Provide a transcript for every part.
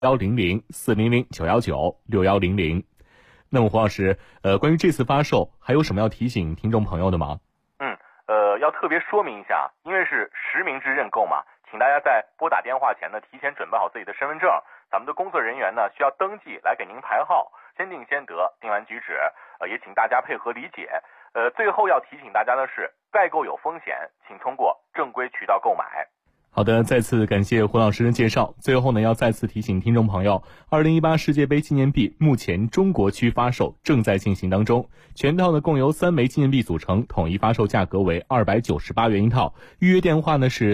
100-400-919-6100。那么胡老师，关于这次发售还有什么要提醒听众朋友的吗？ 要特别说明一下，因为是实名制认购嘛，请大家在拨打电话前呢，提前准备好自己的身份证，咱们的工作人员呢需要登记来给您排号，先定先得，定完举止，也请大家配合理解。最后要提醒大家的是，代购有风险，请通过正规渠道购买。 好的，再次感谢胡老师的介绍。最后呢，要再次提醒听众朋友，2018世界杯纪念币目前中国区发售正在进行当中，全套呢共由3枚纪念币组成，统一发售价格为298元一套。预约电话呢是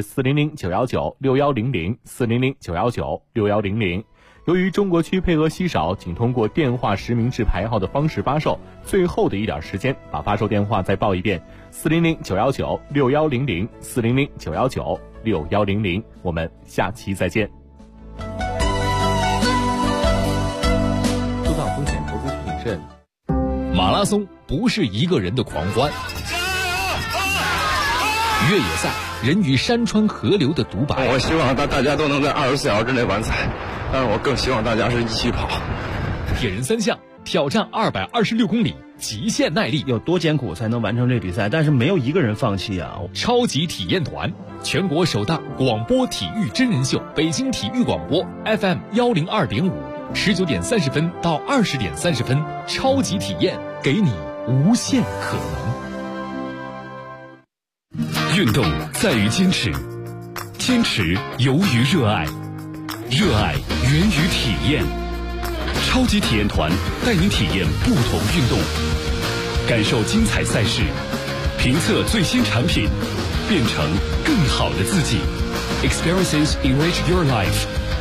400-919-6100，400-919-6100。由于中国区配额稀少，仅通过电话实名制排号的方式发售，最后的一点时间，把发售电话再报一遍：400-919-6100，400-919-6100。我们下期再见。 收到风险，投资谨慎。马拉松不是一个人的狂欢，越野赛人与山川河流的独白。 我希望大家都能在24小时之内完赛，但是我更希望大家是一起跑。 铁人3项挑战226公里，极限耐力， 有多艰苦才能完成这比赛？但是没有一个人放弃啊！ 超级体验团，全国首档广播体育真人秀，北京体育广播 FM 102.5，19点30分到20点30分，超级体验，给你无限可能。运动在于坚持，坚持由于热爱，热爱源于体验。超级体验团带您体验不同运动，感受精彩赛事，评测最新产品，变成更好的自己。Experiences enrich your life。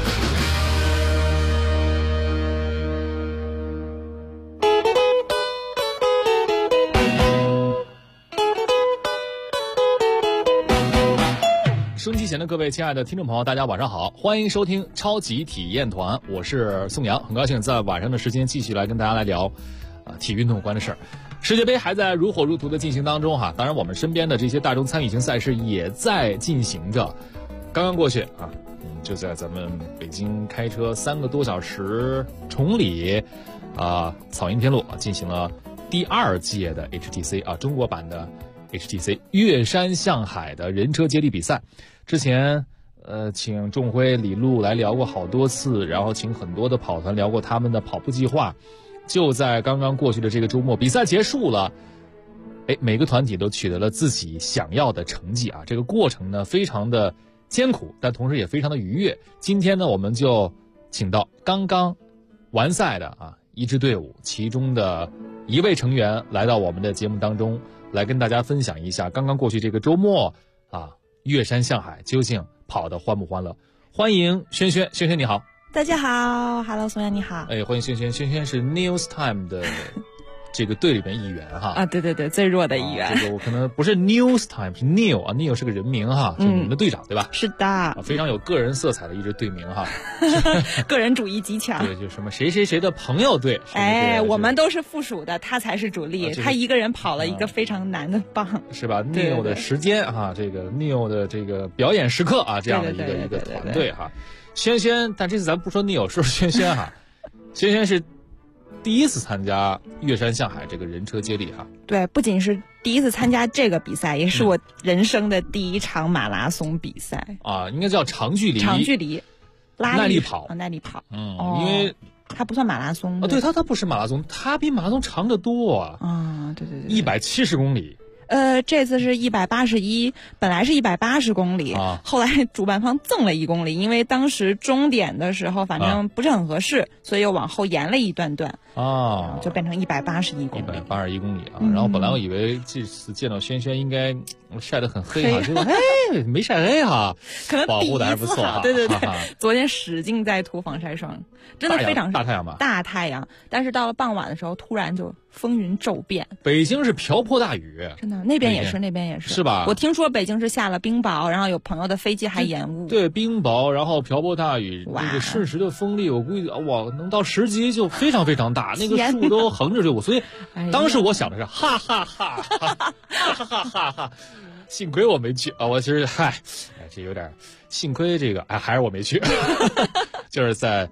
收音机前的各位亲爱的听众朋友，大家晚上好，欢迎收听超级体验团，我是宋阳，很高兴在晚上的时间继续来跟大家来聊体育运动有关的事儿。世界杯还在如火如荼的进行当中哈，当然我们身边的这些大众参与型赛事也在进行着。刚刚过去啊，就在咱们北京开车3个多小时崇礼草荫天路进行了第2届的 HTC 中国版的 HTC 岳山向海的人车接力比赛。之前请仲辉、李璐来聊过好多次，然后请很多的跑团聊过他们的跑步计划。就在刚刚过去的这个周末，比赛结束了，每个团体都取得了自己想要的成绩啊！这个过程呢非常的艰苦，但同时也非常的愉悦。今天呢，我们就请到刚刚完赛的一支队伍其中的一位成员来到我们的节目当中，来跟大家分享一下刚刚过去这个周末岳山向海究竟跑得欢不欢乐。欢迎轩轩，轩轩你好。 大家好 ，Hello 宋阳你好。 欢迎轩轩，轩轩是 News Time 的这个队里面一员哈。 对对对，最弱的一员。 这个我可能不是 News Time， 是 Neil 是个人名哈，就是你们的队长对吧？ 是的， 非常有个人色彩的一支队名哈。 个人主义极强。 对，就什么谁谁谁的朋友队。 我们都是附属的，他才是主力，他一个人跑了一个非常难的棒， 是吧 ？Neil 的时间这个 Neil 的这个表演时刻这样的一个团队哈。轩轩，但这次咱不说Neil，说轩轩哈。轩轩是第一次参加岳山向海这个人车接力哈。 对，不仅是第一次参加这个比赛，也是我人生的第一场马拉松比赛应该叫长距离耐力跑。因为它不算马拉松对，它不是马拉松，它比马拉松长得多对对对 ，170公里。 这次是181，本来是180公里，后来主办方赠了1公里，因为当时终点的时候反正不是很合适，所以又往后延了一段就变成181公里。 181公里然后本来我以为这次见到轩轩应该晒得很黑结果没晒黑可能保护的还不错对对对，昨天使劲在涂防晒霜，真的非常大太阳吧？ 大太阳，但是到了傍晚的时候，突然就风云骤变。 北京是瓢泼大雨， 真的，那边也是，是吧？ 我听说北京是下了冰雹，然后有朋友的飞机还延误。 对，冰雹，然后瓢泼大雨，这个瞬时的风力，我估计能到10级就非常非常大，那个树都横着就，所以当时我想的是哈哈哈哈哈哈哈哈。幸亏我没去我其实这有点幸亏这个还是我没去就是在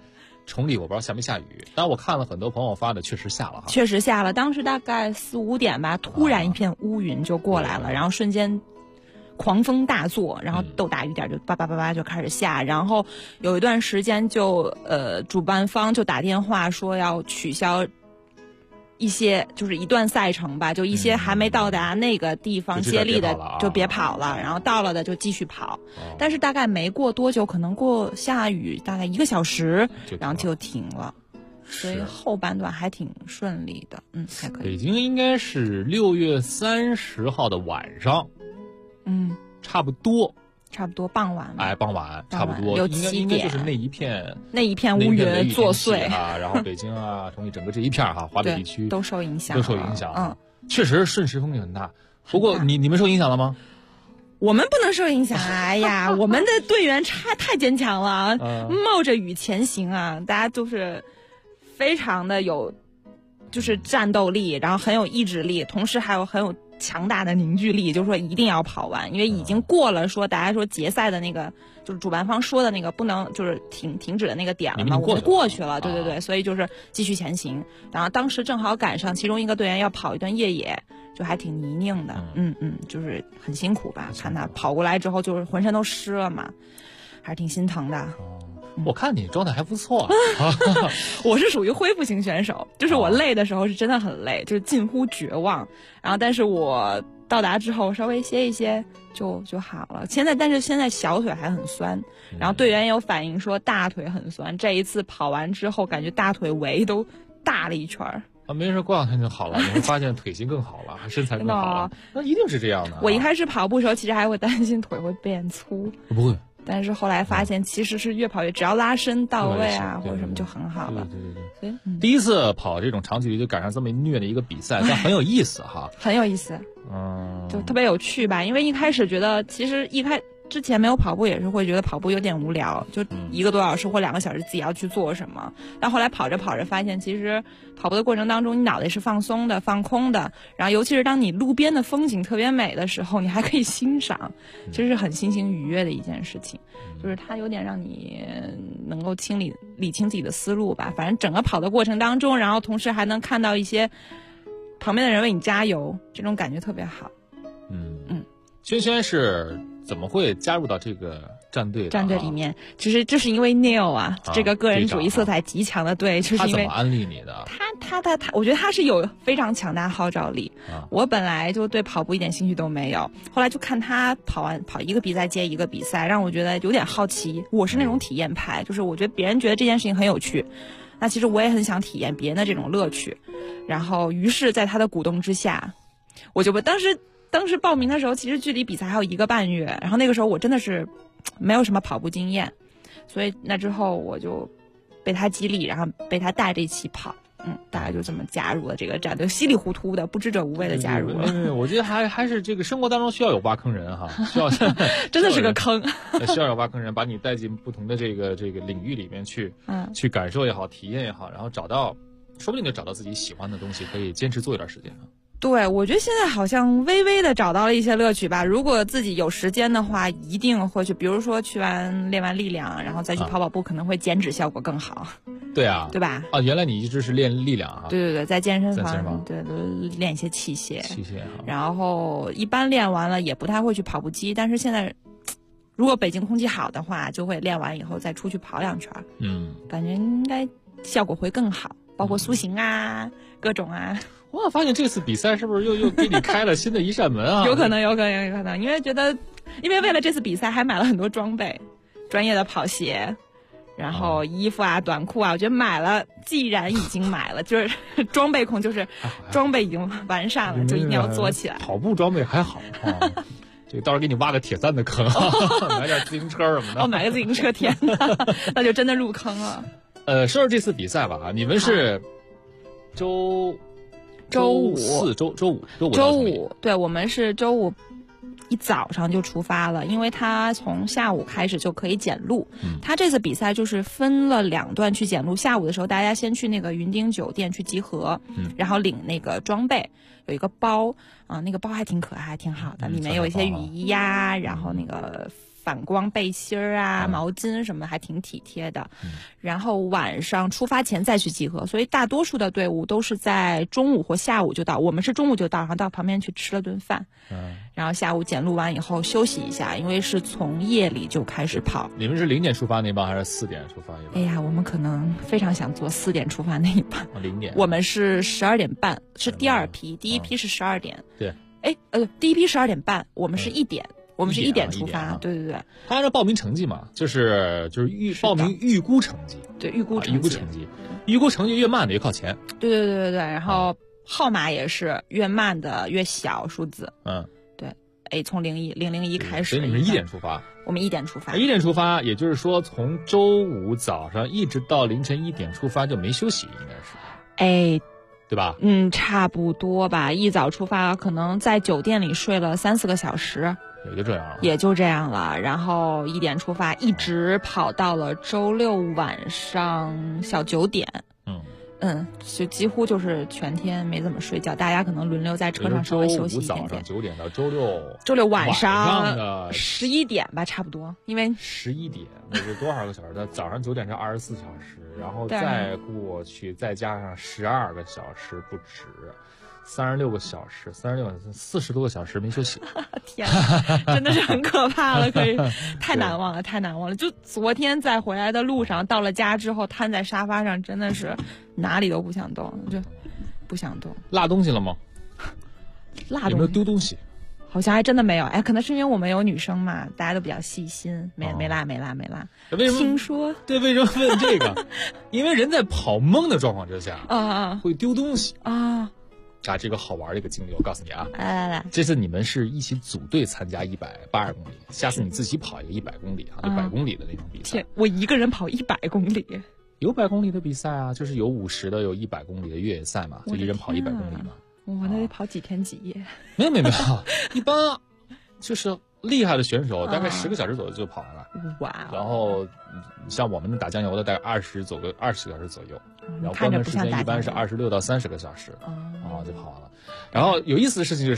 崇礼我不知道下没下雨，但我看了很多朋友发的，确实下了哈。 确实下了，当时大概4、5点吧，突然一片乌云就过来了，然后瞬间狂风大作，然后豆大雨点就叭叭叭叭就开始下，然后有一段时间就主办方就打电话说要取消一些就是一段赛程吧，就一些还没到达那个地方接力的就别跑了，然后到了的就继续跑。但是大概没过多久，可能过下雨大概1个小时，然后就停了。所以后半段还挺顺利的，还可以。 北京应该是6月30号的晚上，差不多傍晚， 傍晚差不多 6、7点， 应该就是那一片乌云作祟啊，然后北京啊、崇礼整个这一片哈，华北地区都受影响， 确实瞬时风力很大。不过你们受影响了吗？ 我们不能受影响啊！哎呀，我们的队员太坚强了，冒着雨前行啊！大家都是非常的有，就是战斗力，然后很有意志力，同时还有很有强大的凝聚力，就是说一定要跑完，因为已经过了说大家说决赛的那个，就是主办方说的那个不能就是停止的那个点了嘛，我们过去了，对，所以就是继续前行。然后当时正好赶上其中一个队员要跑一段越野，就还挺泥泞的，就是很辛苦吧。看他跑过来之后，就是浑身都湿了嘛，还是挺心疼的。 我看你状态还不错， 我是属于恢复型选手，就是我累的时候是真的很累，就是近乎绝望。然后，但是我到达之后稍微歇一歇就好了。但是现在小腿还很酸，然后队员也有反映说大腿很酸。这一次跑完之后，感觉大腿围都大了一圈儿。 没事，过2天就好了。你会发现腿型更好了，身材更好了。那一定是这样的。 我一开始跑步的时候，其实还会担心腿会变粗。 不会。 但是后来发现，其实是越跑越，只要拉伸到位啊，或者什么就很好了。 对。第一次跑这种长距离就赶上这么虐的一个比赛，但很有意思哈。 很有意思，就特别有趣吧。因为一开始觉得，其实之前没有跑步也是会觉得跑步有点无聊，就1个多小时或2个小时自己要去做什么。但后来跑着跑着发现，其实跑步的过程当中，你脑袋是放松的、放空的。然后尤其是当你路边的风景特别美的时候，你还可以欣赏，其实是很心情愉悦的一件事情。就是它有点让你能够理清自己的思路吧。反正整个跑的过程当中，然后同时还能看到一些旁边的人为你加油，这种感觉特别好。 轩轩是怎么会加入到这个战队里面？其实这是因为 Neil 啊，这个个人主义色彩极强的队，就是因为他怎么安利你的？ 他，我觉得他是有非常强大号召力。我本来就对跑步一点兴趣都没有，后来就看他跑一个比赛接一个比赛，让我觉得有点好奇。我是那种体验派，就是我觉得别人觉得这件事情很有趣，那其实我也很想体验别人的这种乐趣。然后，于是在他的鼓动之下，我就当时报名的时候，其实距离比赛还有1个半月，然后那个时候我真的是没有什么跑步经验，所以那之后我就被他激励，然后被他带着一起跑，大概就这么加入了这个战队，稀里糊涂的不知者无畏的加入了。 我觉得还是这个生活当中需要有挖坑人哈，需要真的是个坑， 需要有挖坑人把你带进不同的这个领域里面去，去感受也好，体验也好，然后说不定就找到自己喜欢的东西，可以坚持做一段时间。 对，我觉得现在好像微微的找到了一些乐趣吧。如果自己有时间的话，一定会去，比如说练完力量，然后再去跑步，可能会减脂效果更好。 对啊， 对吧？ 原来你一直是练力量啊？ 对，在健身房，对，练一些器械。然后一般练完了也不太会去跑步机，但是现在如果北京空气好的话，就会练完以后再出去跑2圈。感觉应该效果会更好，包括塑形啊，各种啊。 我发现这次比赛是不是又给你开了新的一扇门啊？ 有可能，因为为了这次比赛还买了很多装备，专业的跑鞋，然后衣服啊、短裤啊，我觉得买了，既然已经买了，就是装备控，就是装备已经完善了，就一定要做起来。 跑步装备还好啊。这个到时候给你挖个铁3的坑，买点自行车什么的。 买个自行车，天哪，那就真的入坑了。 说说这次比赛吧，你们是周五， 对，我们是周五一早上就出发了，因为他从下午开始就可以检录。他这次比赛就是分了2段去检录，下午的时候大家先去那个云丁酒店去集合，然后领那个装备，有一个包那个包还挺可爱，还挺好的，里面有一些雨衣呀，然后那个反光背心啊、毛巾什么的，还挺体贴的。然后晚上出发前再去集合，所以大多数的队伍都是在中午或下午就到。我们是中午就到，然后到旁边去吃了顿饭，然后下午检录完以后休息一下，因为是从夜里就开始跑。 你们是0点出发那帮还是4点出发一帮？ 哎呀，我们可能非常想做4点出发那一班。 0点。 我们是12点半，是第二批，第一批是12点。 对。 第一批12点半，我们是1点。我们是1点出发，对对对。 他按照报名成绩嘛，就是报名预估成绩， 对预估成绩， 预估成绩越慢的越靠前。 对，然后号码也是越慢的越小数字。对，从001开始。 所以你们是1点出发， 我们1点出发。 1点出发，也就是说从周五早上一直到凌晨1点出发就没休息，应该是。对吧？ 差不多吧。一早出发，可能在酒店里睡了3-4个小时。也就这样了，然后1点出发，一直跑到了周6晚上小9点。就几乎就是全天没怎么睡觉，大家可能轮流在车上稍微休息一点点。 早上9点到周六晚上的11点吧，差不多。因为 11点那是多少个小时？早上9点是24小时，然后再过去再加上12个小时不止。36个小时，40多个小时没休息。 天哪，真的是很可怕了，可以太难忘了。就昨天在回来的路上，到了家之后瘫在沙发上，真的是哪里都不想动，就不想动。 落东西了吗？有没有丢东西？ 好像还真的没有。可能是因为我们有女生嘛，大家都比较细心，没落。 为什么？ 听说对，为什么问这个？因为人在跑懵的状况之下会丢东西这个好玩的一个经历，我告诉你啊， 来， 这次你们是一起组队参加180公里，下次你自己跑一个100公里就100公里的那种比赛。 我一个人跑100公里？ 有100公里的比赛啊，就是有50的，有100公里的越野赛嘛，就一人跑100公里嘛。 我那得跑几天几夜？ 没有，一般就是厉害的选手大概10个小时左右就跑完了。 哇！ 然后像我们打酱油的大概20个小时左右，然后关门时间一般是26到30个小时，就跑完了。然后有意思的事情就是，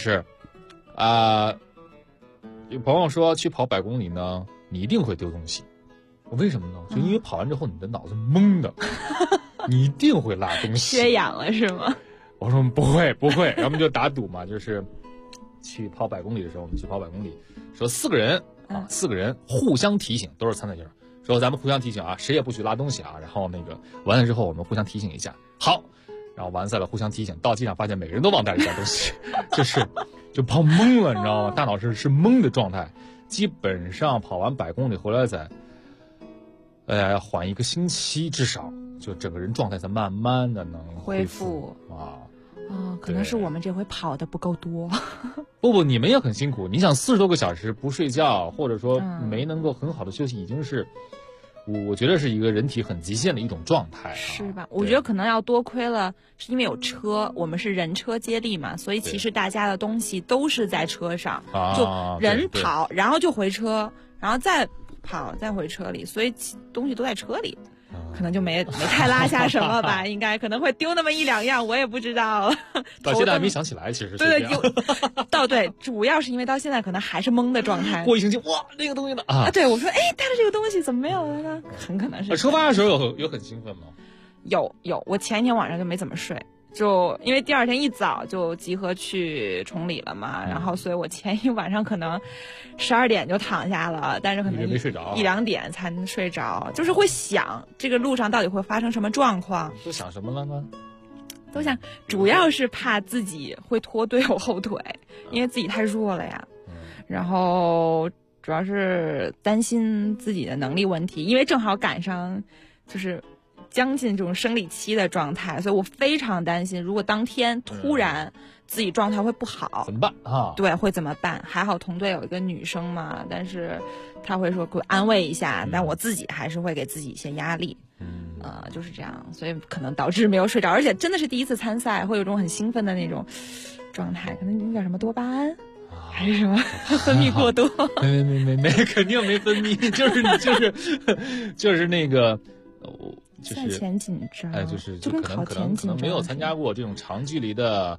有朋友说去跑100公里呢，你一定会丢东西。为什么呢？就因为跑完之后你的脑子懵的，你一定会落东西。 缺氧了是吗？ 我说不会，然后我们就打赌嘛，就是去跑100公里的时候，我们去跑100公里，说4个人互相提醒，都是参赛选手，说咱们互相提醒啊，谁也不许拉东西啊。然后完了之后，我们互相提醒一下，好。然后完赛了，互相提醒，到机场发现每个人都忘带了一件东西，就跑懵了，你知道吗？大脑是懵的状态，基本上跑完100公里回来再，缓1个星期，至少就整个人状态才慢慢的能恢复可能是我们这回跑的不够多。 不，你们也很辛苦。你想40多个小时不睡觉，或者说没能够很好的休息，已经是。我觉得是一个人体很极限的一种状态， 是吧？我觉得可能要多亏了，是因为有车，我们是人车接力嘛，所以其实大家的东西都是在车上，就人跑，然后就回车，然后再跑，再回车里，所以东西都在车里。可能就没太拉下什么吧，应该可能会丢那么1-2样，我也不知道。 到现在还没想起来，其实对，主要是因为到现在可能还是懵的状态。 过1星期，哇，那个东西呢？ 对，我说，带了这个东西怎么没有了呢？很可能是。 出发的时候有很兴奋吗？ 有，我前一天晚上就没怎么睡。就因为第2天一早就集合去崇礼了嘛，然后所以我前一晚上可能12点就躺下了，但是可能没睡着 1-2点才能睡着，就是会想这个路上到底会发生什么状况。 都想什么了呢？ 都想，主要是怕自己会拖队友后腿，因为自己太弱了呀。然后主要是担心自己的能力问题，因为正好赶上就是将近这种生理期的状态，所以我非常担心，如果当天突然自己状态会不好， 怎么办啊？ 对，会怎么办？还好同队有一个女生嘛，但是她会说会安慰一下，但我自己还是会给自己一些压力。就是这样，所以可能导致没有睡着，而且真的是第一次参赛，会有种很兴奋的那种状态，可能有点什么多巴胺。还是什么分泌过多？ 没，肯定没分泌，就是那个。 赛前紧张， 就跟可能没有参加过这种长距离的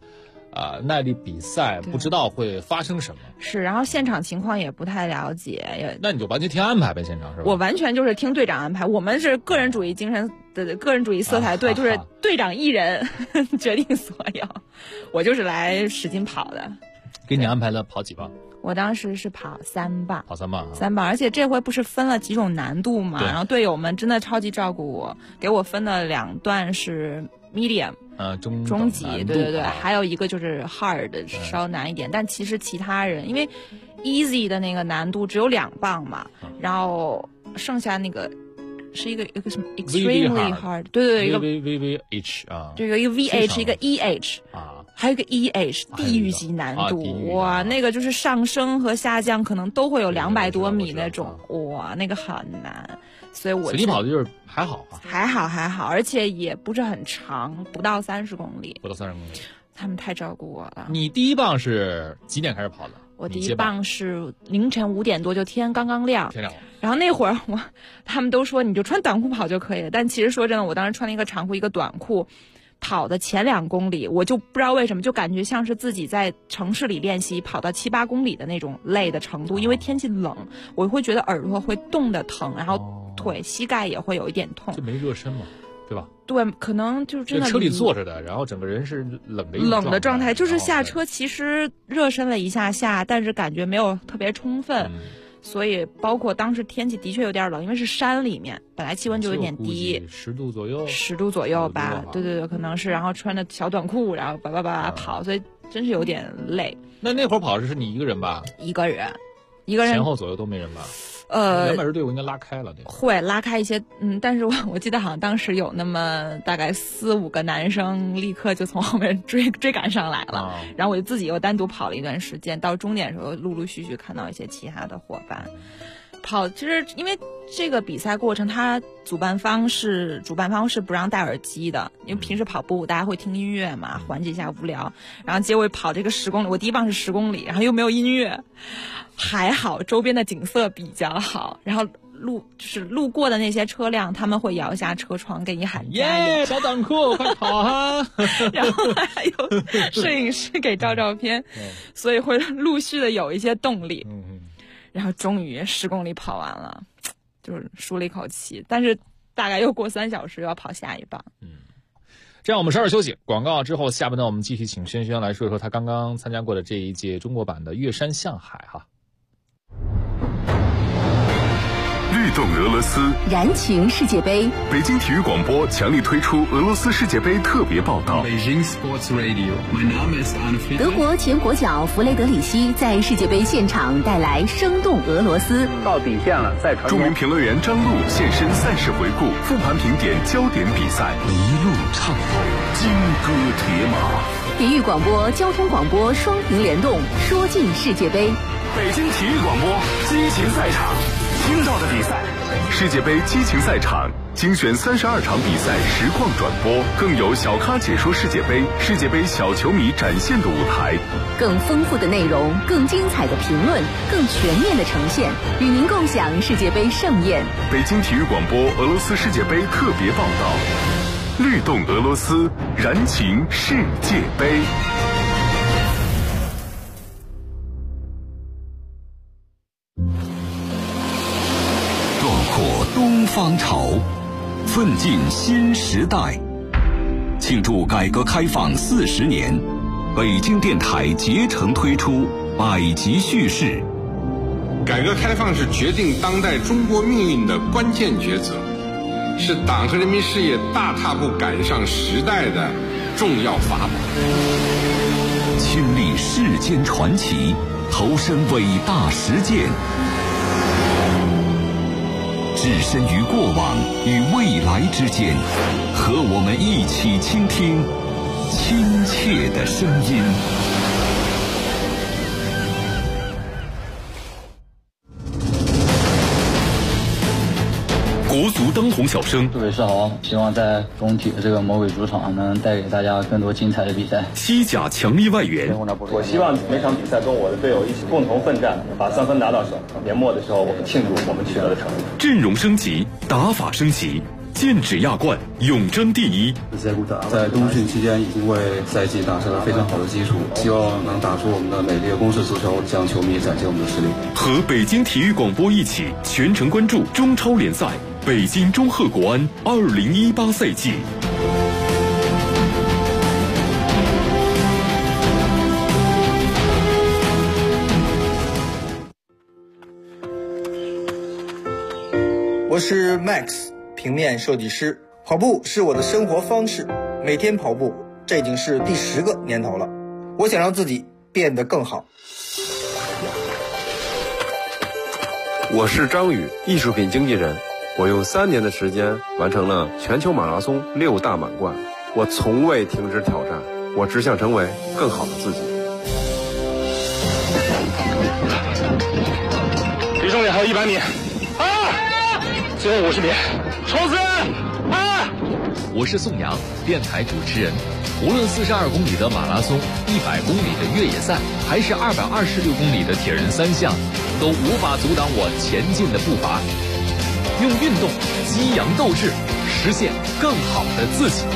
耐力比赛，不知道会发生什么。 是，然后现场情况也不太了解。 那你就完全听安排呗，现场是吧？ 我完全就是听队长安排。我们是个人主义精神的个人主义色彩队，就是队长一人决定所有。我就是来使劲跑的。 给你安排了跑几棒？ 我当时是跑3棒， 跑3棒 ，3棒，而且这回不是分了几种难度嘛？然后队友们真的超级照顾我，给我分了2段是 medium，中级，对，还有一个就是 hard， 稍难一点。但其实其他人因为 easy 的那个难度只有2棒嘛，然后剩下那个是一个什么 extremely hard， 对，一个 VVH 啊， 这个一个 VH， 一个 EH 啊。还有一个 EH 地狱级难度，哇，那个就是上升和下降可能都会有200多米那种，哇，那个很难。所以你跑的就是还好啊， 还好，而且也不是很长，不到30公里。 不到30公里， 他们太照顾我了。 你第一棒是几点开始跑的？ 我第一棒是凌晨5点多，就天刚刚亮。 天亮了。 然后那会儿他们都说你就穿短裤跑就可以了，但其实说真的，我当时穿了一个长裤一个短裤。跑的前2公里，我就不知道为什么，就感觉像是自己在城市里练习，跑到7、8公里的那种累的程度。因为天气冷，我会觉得耳朵会冻得疼，然后腿、膝盖也会有一点痛。 就没热身嘛，对吧？ 对，可能就是真的。 车里坐着的，然后整个人是冷的状态，就是下车其实热身了一下，但是感觉没有特别充分。所以包括当时天气的确有点冷，因为是山里面，本来气温就有点低 ，10度左右吧，对，可能是，然后穿着小短裤，然后叭跑，所以真是有点累。 那会儿跑是你一个人吧？ 一个人， 前后左右都没人吧？200人队伍应该拉开了，对， 会拉开一些，但是我记得好像当时有那么大概4、5个男生立刻就从后面追赶上来了，然后我就自己又单独跑了一段时间，到终点的时候陆陆续续看到一些其他的伙伴跑。其实因为这个比赛过程，主办方是不让戴耳机的，因为平时跑步大家会听音乐嘛，缓解一下无聊。然后结果跑这个10公里，我第一棒是10公里，然后又没有音乐。还好周边的景色比较好，然后路过的那些车辆，他们会摇一下车窗给你喊加油， 小短裤快跑哈！ 然后还有摄影师给照片，所以会陆续的有一些动力。然后终于10公里跑完了，就是舒了一口气，但是大概又过3小时又要跑下一棒。 这样我们稍事休息，广告之后，下半段我们继续请轩轩来说一说他刚刚参加过的这一届中国版的越山向海哈。 律动俄罗斯， 燃情世界杯。 北京体育广播强力推出俄罗斯世界杯特别报道。 德国前国脚弗雷德里希在世界杯现场带来生动俄罗斯。 到底线了，再传。 著名评论员张璐现身赛事回顾，复盘评点焦点比赛，一路畅跑，金戈铁马。 体育广播、交通广播双屏联动，说尽世界杯。 北京体育广播激情赛场，听到的比赛，世界杯激情赛场精选32场比赛实况转播，更有小咖解说世界杯，世界杯小球迷展现的舞台， 更丰富的内容，更精彩的评论，更全面的呈现，与您共享世界杯盛宴。 北京体育广播俄罗斯世界杯特别报道，律动俄罗斯，燃情世界杯。 东方潮，奋进新时代。庆祝改革开放40年，北京电台竭诚推出百集叙事。 改革开放是决定当代中国命运的关键抉择，是党和人民事业大踏步赶上时代的重要法宝。 亲历世间传奇，投身伟大实践，置身于过往与未来之间，和我们一起倾听亲切的声音。 国足当红小生， 各位是好，希望在中体的这个魔鬼主场能带给大家更多精彩的比赛。 西甲强力外援， 我希望每场比赛跟我的队友一起共同奋战，把3分拿到手。年末的时候，我们庆祝我们取得的成绩。 阵容升级，打法升级， 剑指亚冠，勇争第一。 在冬训期间已经为赛季打下了非常好的基础，希望能打出我们的美丽的攻势足球，向球迷展现我们的实力。 和北京体育广播一起全程关注中超联赛，北京中赫国安2018赛季。 我是 Max， 平面设计师。跑步是我的生活方式，每天跑步，这已经是第10个年头了。我想让自己变得更好。 我是张宇，艺术品经纪人。我用3年的时间完成了全球马拉松6大满贯。我从未停止挑战，我只想成为更好的自己。 离终点还有100米。最后50米，冲刺！ 我是宋阳，电台主持人。无论42公里的马拉松、100公里的越野赛，还是226公里的铁人3项，都无法阻挡我前进的步伐。用运动激扬斗志，实现更好的自己。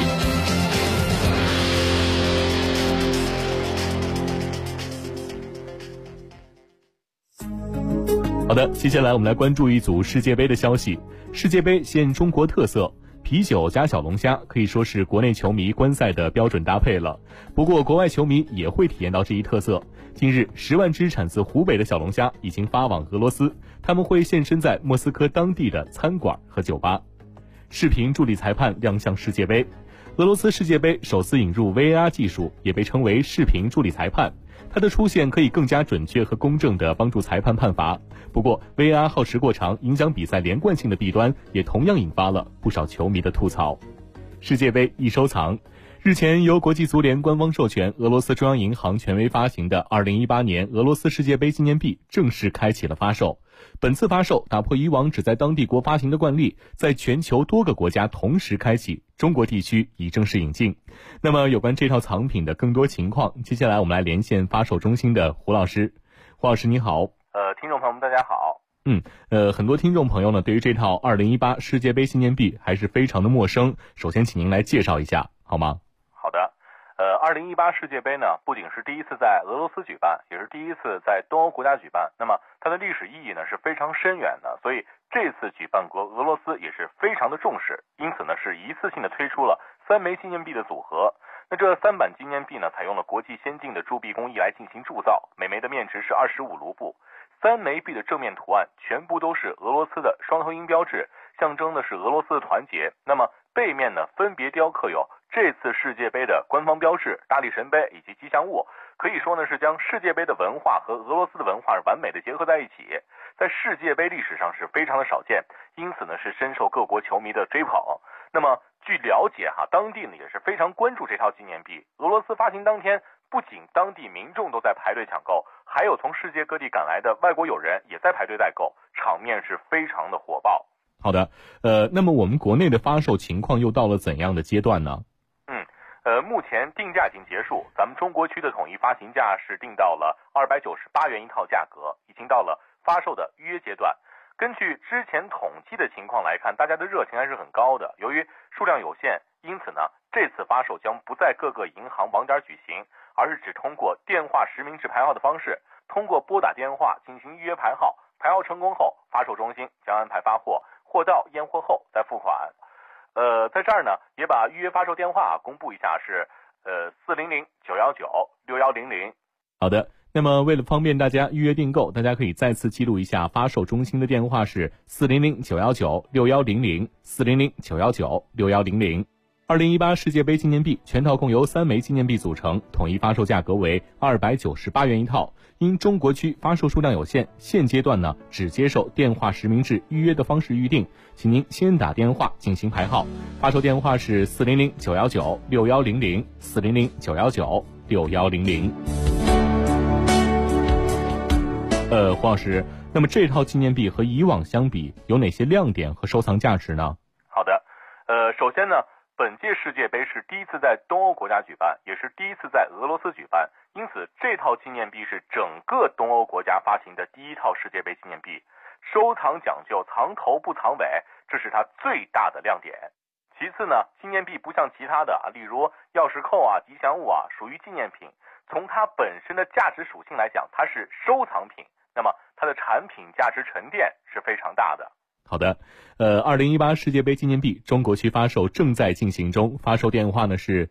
好的，接下来我们来关注一组世界杯的消息。世界杯现中国特色，啤酒加小龙虾可以说是国内球迷观赛的标准搭配了。不过国外球迷也会体验到这一特色。近日10万只产自湖北的小龙虾已经发往俄罗斯，他们会现身在莫斯科当地的餐馆和酒吧。视频助理裁判亮相世界杯。俄罗斯世界杯首次引入 VAR 技术，也被称为视频助理裁判。它的出现可以更加准确和公正地帮助裁判判罚。不过 VAR 耗时过长，影响比赛连贯性的弊端也同样引发了不少球迷的吐槽。世界杯易收藏。日前由国际足联官方授权，俄罗斯中央银行权威发行的2018年俄罗斯世界杯纪念币正式开启了发售。本次发售打破以往只在当地国发行的惯例，在全球多个国家同时开启，中国地区已正式引进。那么有关这套藏品的更多情况，接下来我们来连线发售中心的胡老师。胡老师你好。 听众朋友们大家好。 很多听众朋友呢对于这套2018世界杯纪念币还是非常的陌生，首先请您来介绍一下好吗？ 好的。2018世界杯呢，不仅是第一次在俄罗斯举办，也是第一次在东欧国家举办。那么它的历史意义呢是非常深远的，所以这次举办国俄罗斯也是非常的重视，因此呢是一次性的推出了3枚纪念币的组合。那这3版纪念币呢，采用了国际先进的铸币工艺来进行铸造，每枚的面值是25卢布。3枚币的正面图案全部都是俄罗斯的双头鹰标志，象征的是俄罗斯的团结。那么背面呢，分别雕刻有这次世界杯的官方标志、大力神杯以及吉祥物，可以说呢是将世界杯的文化和俄罗斯的文化完美的结合在一起，在世界杯历史上是非常的少见，因此呢是深受各国球迷的追捧。那么据了解当地呢也是非常关注这套纪念币。俄罗斯发行当天，不仅当地民众都在排队抢购，还有从世界各地赶来的外国友人也在排队代购，场面是非常的火爆。 好的，那么我们国内的发售情况又到了怎样的阶段呢？ 目前定价已经结束，咱们中国区的统一发行价是定到了298元一套价格，已经到了发售的预约阶段。根据之前统计的情况来看，大家的热情还是很高的。由于数量有限，因此呢，这次发售将不在各个银行网点举行，而是只通过电话实名制排号的方式，通过拨打电话进行预约排号，排号成功后，发售中心将安排发货，货到验货后再付款。在这儿呢，也把预约发售电话公布一下，是400-919-6100。 好的，那么为了方便大家预约订购，大家可以再次记录一下发售中心的电话是400-919-6100 400-919-6100。2018世界杯纪念币全套共由3枚纪念币组成，统一发售价格为298元一套。因中国区发售数量有限，现阶段呢只接受电话实名制预约的方式预定，请您先打电话进行排号。发售电话是400-919-6100 400-919-6100。胡老师，那么这套纪念币和以往相比有哪些亮点和收藏价值呢？ 好的，首先呢，本届世界杯是第一次在东欧国家举办，也是第一次在俄罗斯举办，因此这套纪念币是整个东欧国家发行的第一套世界杯纪念币。 收藏讲究藏头不藏尾，这是它最大的亮点。其次呢，纪念币不像其他的例如钥匙扣吉祥物属于纪念品，从它本身的价值属性来讲，它是收藏品，那么它的产品价值沉淀是非常大的。 好的，2018世界杯纪念币中国区发售正在进行中，发售电话呢是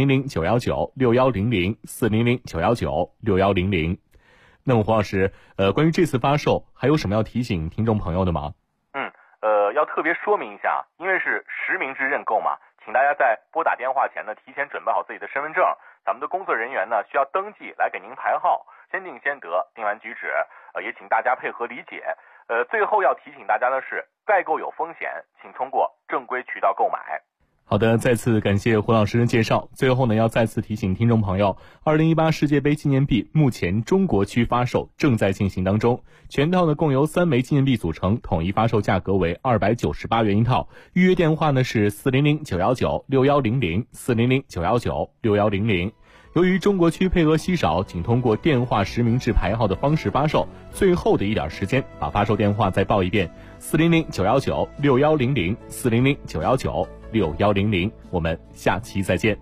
400-919-6100，400-919-6100。那么胡老师，关于这次发售还有什么要提醒听众朋友的吗？ 要特别说明一下，因为是实名制认购嘛，请大家在拨打电话前呢，提前准备好自己的身份证，咱们的工作人员呢需要登记来给您排号，先定先得，定完举止，也请大家配合理解。最后要提醒大家的是，代购有风险，请通过正规渠道购买。 好的，再次感谢胡老师的介绍。最后呢，要再次提醒听众朋友，2018世界杯纪念币目前中国区发售正在进行当中，全套呢共由3枚纪念币组成，统一发售价格为298元一套。预约电话呢是400-919-6100， 400-919-6100。由于中国区配额稀少，请通过电话实名制排号的方式发售。最后的一点时间，把发售电话再报一遍：400-919-6100， 400-919-6100。我们下期再见。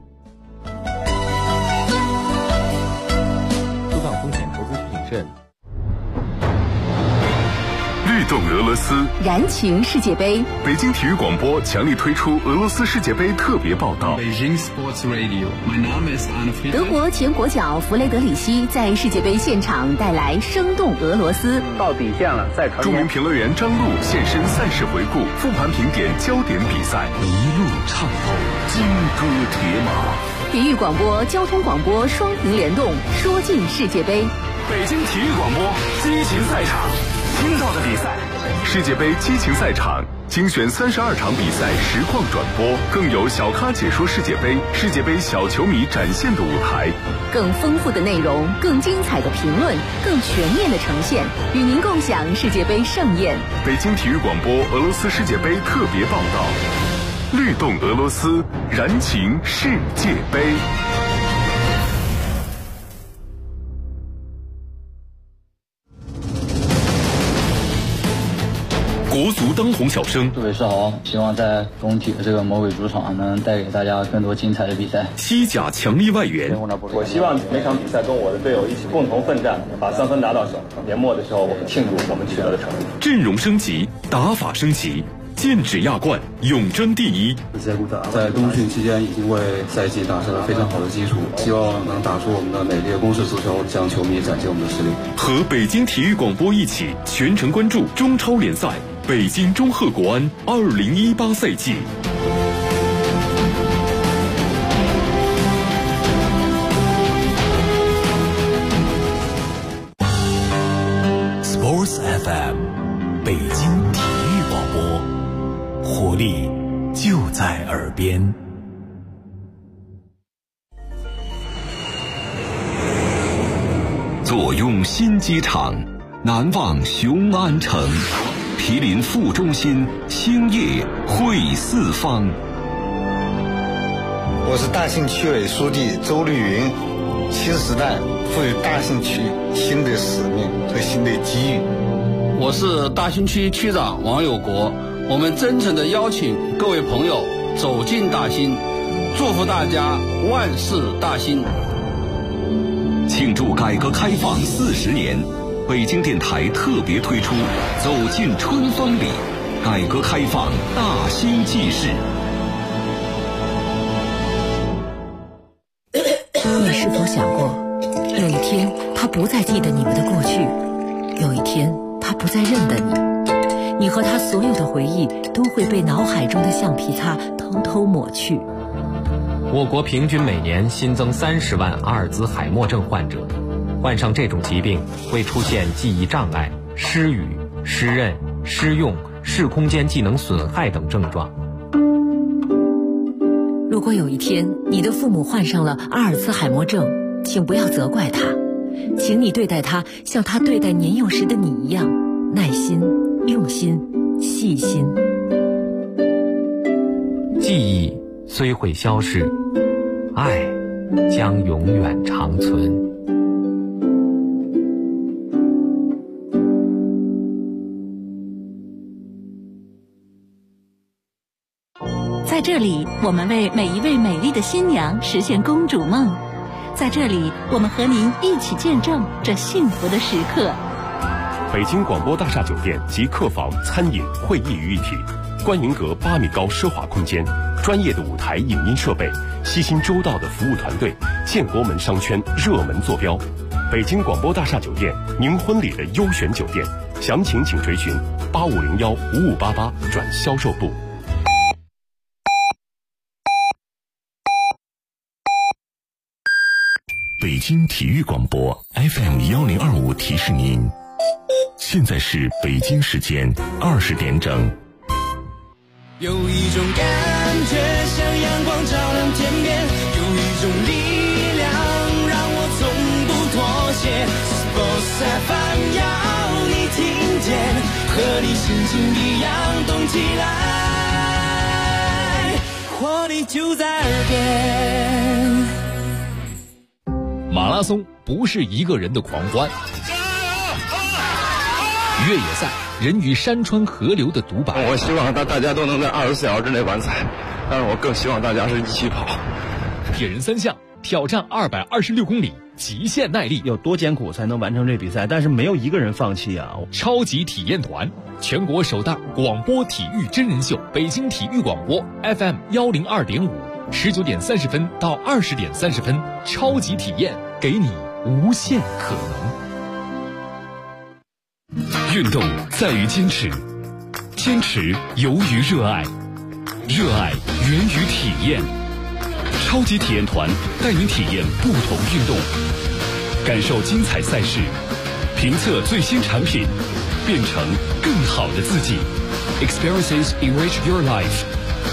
出档风险，投资需谨慎。 律动俄罗斯， 燃情世界杯。 北京体育广播强力推出俄罗斯世界杯特别报道。 德国前国脚弗雷德里希在世界杯现场带来生动俄罗斯。 到底线了，再传。 著名评论员张璐现身赛事回顾，复盘评点焦点比赛，一路畅透金戈铁马。 体育广播、交通广播双屏联动，说尽世界杯。 北京体育广播激情赛场。听到的比赛，世界杯激情赛场精选32场比赛实况转播，更有小咖解说世界杯，世界杯小球迷展现的舞台， 更丰富的内容，更精彩的评论，更全面的呈现，与您共享世界杯盛宴。 北京体育广播俄罗斯世界杯特别报道，律动俄罗斯，燃情世界杯。 国足当红小生， 各位是好，希望在工体的这个魔鬼主场能带给大家更多精彩的比赛。 西甲强力外援， 我希望每场比赛跟我的队友一起共同奋战，把3分拿到手。年末的时候，我们庆祝我们取得的成绩。 阵容升级，打法升级，剑指亚冠，永争第一。 在冬训期间已经为赛季打下了非常好的基础，希望能打出我们的美丽的攻势足球，向球迷展现我们的实力。 和北京体育广播一起全程关注中超联赛。北京中赫国安2018赛季。 Sports FM， 北京体育广播，活力就在耳边。 坐拥新机场，难忘雄安城。毗邻副中心，兴业汇四方。 我是大兴区委书记周绿云。新时代赋予大兴区新的使命和新的机遇。 我是大兴区区长王有国。我们真诚地邀请各位朋友走进大兴，祝福大家万事大兴。 庆祝改革开放40年。北京电台特别推出《走进春风里》，改革开放大兴纪事。 你是否想过，有一天他不再记得你们的过去，有一天他不再认得你，你和他所有的回忆都会被脑海中的橡皮擦偷偷抹去。 我国平均每年新增30万阿尔兹海默症患者。患上这种疾病会出现记忆障碍、失语、失认、失用、视空间技能损害等症状。 如果有一天你的父母患上了阿尔兹海默症，请不要责怪他，请你对待他像他对待年幼时的你一样，耐心、用心、细心。 记忆虽会消逝，爱将永远长存。 这里，我们为每一位美丽的新娘实现公主梦。在这里，我们和您一起见证这幸福的时刻。 北京广播大厦酒店集客房、餐饮、会议于一体，观云阁8米高奢华空间，专业的舞台影音设备，悉心周到的服务团队，建国门商圈热门坐标。北京广播大厦酒店，您婚礼的优选酒店，详情请垂询85015588转销售部。 北京体育广播 FM1025提示您，现在是北京时间20点整。 有一种感觉像阳光照亮天边，有一种力量让我从不妥协。Sports FM 要你听见，和你心情一样动起来，活力就在耳边。 马拉松不是一个人的狂欢，越野赛人与山川河流的独白。 我希望大家都能在24小时之内完赛，但是我更希望大家是一起跑。 铁人3项挑战226公里，极限耐力， 有多艰苦才能完成这比赛？但是没有一个人放弃啊！ 超级体验团，全国首档广播体育真人秀，北京体育广播 FM102.5，19点30分到20点30分，超级体验，给你无限可能。运动在于坚持，坚持由于热爱，热爱源于体验。超级体验团带您体验不同运动，感受精彩赛事，评测最新产品，变成更好的自己。Experiences enrich your life。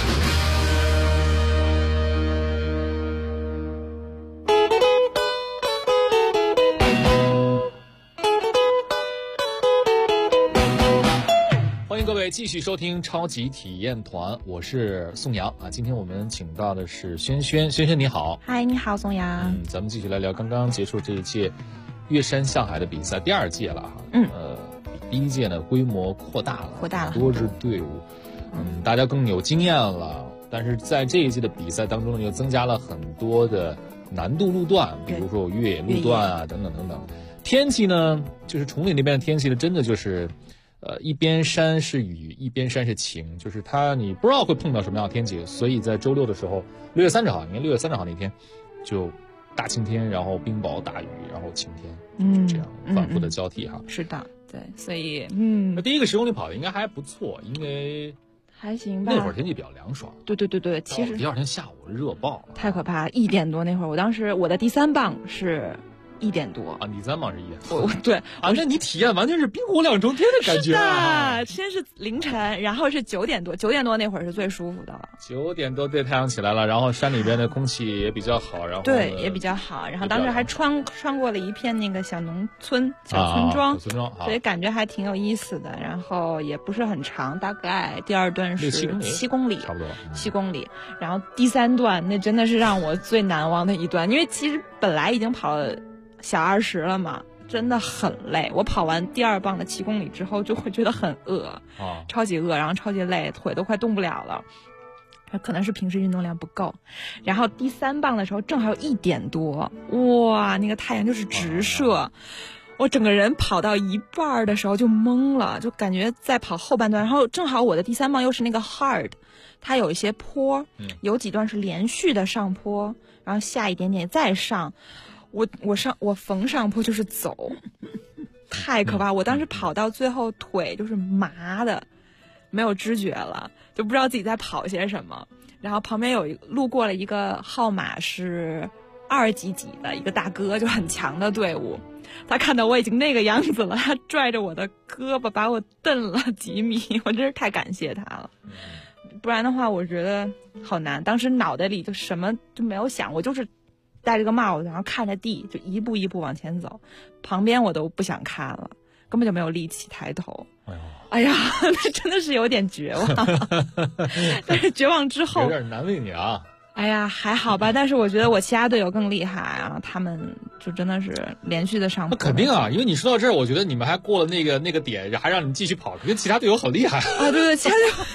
各位继续收听超级体验团，我是宋阳啊。今天我们请到的是轩轩，轩轩你好。 嗨，你好，宋阳。 咱们继续来聊刚刚结束这一届越山向海的比赛，第2届了哈。比第1届呢规模扩大了，多支队伍，大家更有经验了。但是在这一届的比赛当中呢，又增加了很多的难度路段，比如说越野路段啊，等等等等。天气呢，就是崇礼那边的天气呢，真的就是。一边山是雨，一边山是晴，就是你不知道会碰到什么样的天气，所以在周六的时候，6月30号，你看6月30号那天，就大晴天，然后冰雹大雨，然后晴天，就是这样反复的交替哈。 是的，对，所以那第一个10公里跑的应该还不错，因为还行吧。 那会儿天气比较凉爽。 对，其实第2天下午热爆了， 太可怕，1点多那会儿，当时我的第3棒是。1点多啊，你3棒是1点多， 对啊，那你体验完全是冰火两重天的感觉啊！ 是的，先是凌晨，然后是9点多，9点多那会儿是最舒服的了。 9点多对，太阳起来了，然后山里边的空气也比较好，然后对也比较好，然后当时还穿过了一片那个小农村、小村庄，所以感觉还挺有意思的。然后也不是很长，大概第2段是7公里， 差不多 7公里。然后第3段那真的是让我最难忘的一段，因为其实本来已经跑了。小20了嘛，真的很累。我跑完第2棒的7公里之后，就会觉得很饿，超级饿，然后超级累，腿都快动不了了。可能是平时运动量不够。然后第3棒的时候正好1点多，哇，那个太阳就是直射。我整个人跑到一半的时候就懵了，就感觉在跑后半段。然后正好我的第3棒又是那个 hard， 它有一些坡，有几段是连续的上坡，然后下一点点再上。我逢上坡就是走，太可怕！我当时跑到最后腿就是麻的，没有知觉了，就不知道自己在跑些什么。然后旁边路过了一个号码是2几几的一个大哥，就很强的队伍。他看到我已经那个样子了，他拽着我的胳膊把我蹬了几米，我真是太感谢他了。不然的话，我觉得好难。当时脑袋里就什么就没有想，我就是戴着个帽子，然后看着地，就一步一步往前走，旁边我都不想看了，根本就没有力气抬头。哎呀，那真的是有点绝望。但是绝望之后， 有点难为你啊。 哎呀，还好吧，但是我觉得我其他队友更厉害啊，他们就真的是连续的上坡。 那肯定啊，因为你说到这儿，我觉得你们还过了那个点，还让你继续跑，跟其他队友很厉害啊。对，其他队友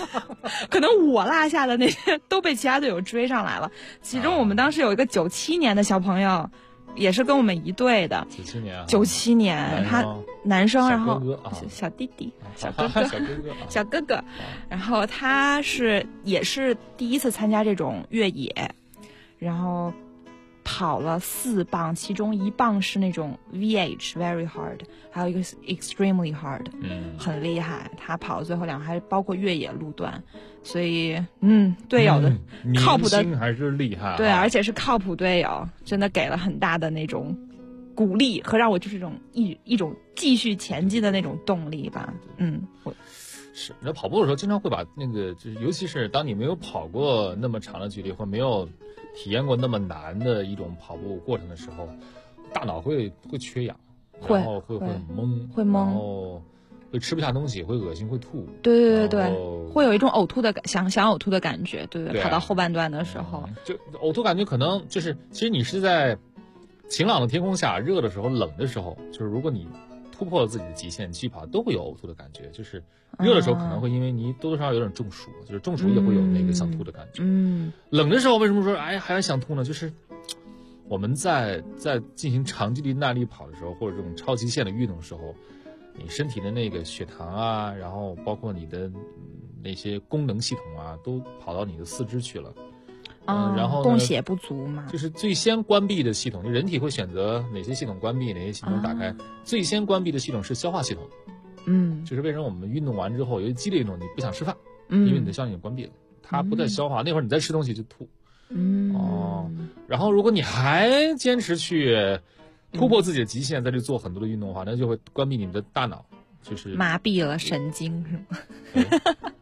可能我落下的那些都被其他队友追上来了。其中我们当时有一个97年的小朋友，也是跟我们一队的。97年，他男生，然后小弟弟、小哥哥、小哥哥，然后他也是第一次参加这种越野，然后跑了4棒，其中1棒是那种 VH very hard， 还有一个 extremely hard， 很厉害。他跑最后2个还包括越野路段，所以队友的靠谱的还是厉害， 对，而且是靠谱队友，真的给了很大的那种鼓励和让我就是一种继续前进的那种动力吧。 是，那跑步的时候经常会把那个，就是尤其是当你没有跑过那么长的距离，或没有体验过那么难的一种跑步过程的时候，大脑会缺氧，然后会很懵，然后会吃不下东西，会恶心，会吐。 对，会有一种呕吐的想呕吐的感觉。对，跑到后半段的时候， 就呕吐感觉可能就是，其实你是在晴朗的天空下，热的时候、冷的时候，就是如果你突破了自己的极限，继续跑都会有呕吐的感觉。就是热的时候可能会因为你多多少少有点中暑，就是中暑也会有那个想吐的感觉。冷的时候为什么说还要想吐呢？就是我们在进行长距离耐力跑的时候，或者这种超极限的运动的时候，你身体的那个血糖啊，然后包括你的那些功能系统啊，都跑到你的四肢去了。然后供血不足嘛， 就是最先关闭的系统，就人体会选择哪些系统关闭，哪些系统打开。最先关闭的系统是消化系统。就是为什么我们运动完之后，由于激烈运动，你不想吃饭，因为你的消化系统关闭了，它不再消化，那会儿你再吃东西就吐。然后如果你还坚持去突破自己的极限，再去做很多的运动的话，那就会关闭你的大脑，就是麻痹了神经，是吗？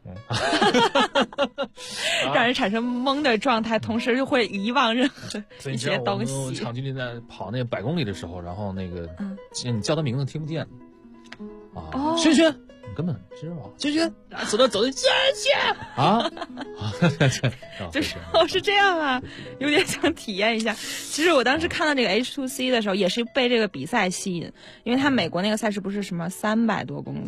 让人产生懵的状态，同时又会遗忘任何一些东西。 长距离在跑那100公里的时候，然后那个你叫他名字听不见轩轩，你根本知道轩轩，走的轩轩啊， 就是这样啊，有点想体验一下。其实我当时看到这个 H2C 的时候，也是被这个比赛吸引，因为他美国那个赛事不是什么300多公里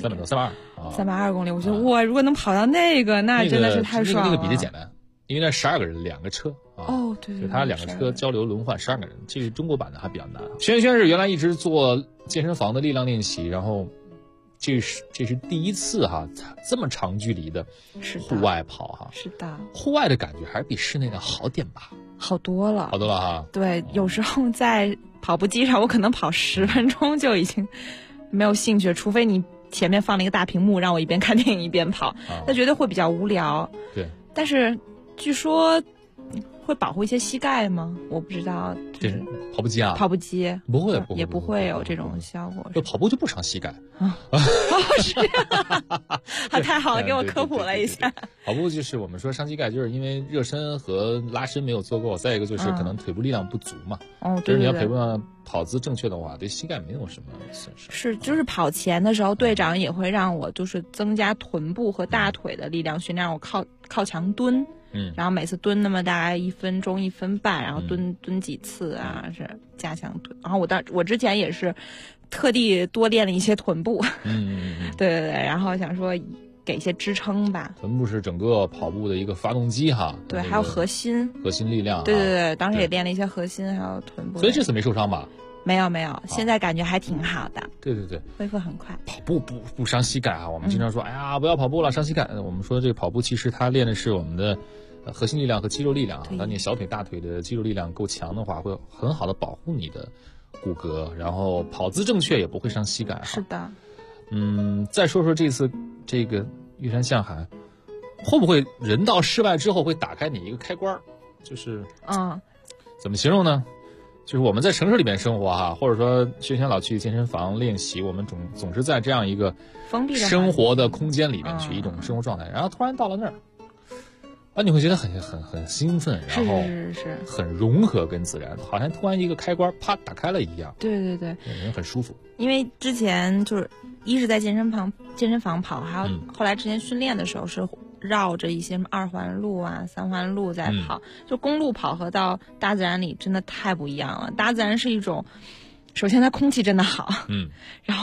，320公里，我觉得哇，如果能跑到那个，那真的是太爽了。 那个比较简单，因为那12个人2个车对， 就他2个车交流轮换12个人，这个中国版的还比较难。轩轩是原来一直做健身房的力量练习，然后这是第一次这么长距离的户外跑是的， 户外的感觉还是比室内的好点吧？ 好多了对， 有时候在跑步机上，我可能跑10分钟就已经没有兴趣了，除非你前面放了一个大屏幕，让我一边看电影一边跑，那绝对会比较无聊。 对， 但是据说会保护一些膝盖吗？我不知道。 就是跑步机啊？ 跑步机不会， 也不会有这种效果。 就跑步就不伤膝盖是太好了，给我科普了一下。 跑步就是我们说伤膝盖，就是因为热身和拉伸没有做够，再一个就是可能腿部力量不足嘛。就是你要腿部上跑姿正确的话，对膝盖没有什么损失。 是，就是跑前的时候，队长也会让我就是增加臀部和大腿的力量训练，让我靠墙蹲。然后每次蹲那么大概1分钟1分半，然后蹲几次啊，是加强臀。然后我之前也是特地多练了一些臀部，对，然后想说给一些支撑吧。 臀部是整个跑步的一个发动机对，还有核心力量。 对，当时也练了一些核心还有臀部。 所以这次没受伤吧？ 没有，现在感觉还挺好的。 对， 恢复很快。 跑步不伤膝盖啊！我们经常说，哎呀，不要跑步了，伤膝盖。我们说这个跑步其实它练的是我们的核心力量和肌肉力量。当你小腿大腿的肌肉力量够强的话，会很好的保护你的骨骼，然后跑姿正确也不会伤膝盖。 是的。 再说说这次这个玉山向海，会不会人到室外之后会打开你一个开关？就是怎么形容呢？就是我们在城市里面生活或者说轩轩老去健身房练习，我们总是在这样一个封闭的生活的空间里面去一种生活状态，然后突然到了那儿，你会觉得很兴奋，然后是很融合跟自然，好像突然一个开关啪打开了一样。 对， 人很舒服。 因为之前就是一是在健身房跑，还有后来之前训练的时候是绕着一些什么2环路啊、3环路在跑，就公路跑和到大自然里真的太不一样了。大自然是一种，首先它空气真的好，然后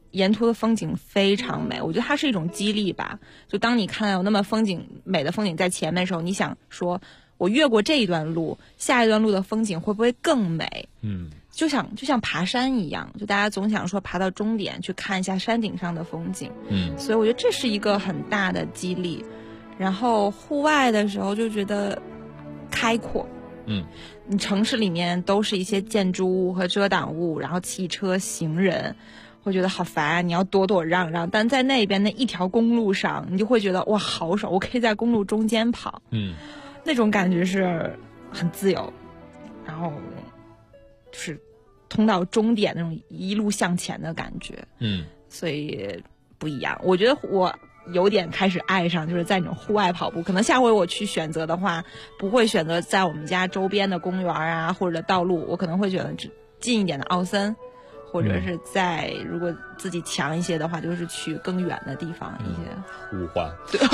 沿途的风景非常美，我觉得它是一种激励吧。就当你看到有那么美的风景在前面的时候，你想说，我越过这一段路，下一段路的风景会不会更美？就像爬山一样，就大家总想说爬到终点去看一下山顶上的风景。所以我觉得这是一个很大的激励。然后户外的时候就觉得开阔。你城市里面都是一些建筑物和遮挡物，然后汽车、行人，会觉得好烦啊！你要躲躲让让，但在那边那一条公路上，你就会觉得哇，好爽！我可以在公路中间跑，那种感觉是很自由，然后就是通到终点那种一路向前的感觉，所以不一样。我觉得我有点开始爱上，就是在那种户外跑步。可能下回我去选择的话，不会选择在我们家周边的公园啊，或者道路，我可能会选择近一点的奥森，或者是在如果自己强一些的话，就是去更远的地方一些。 五环，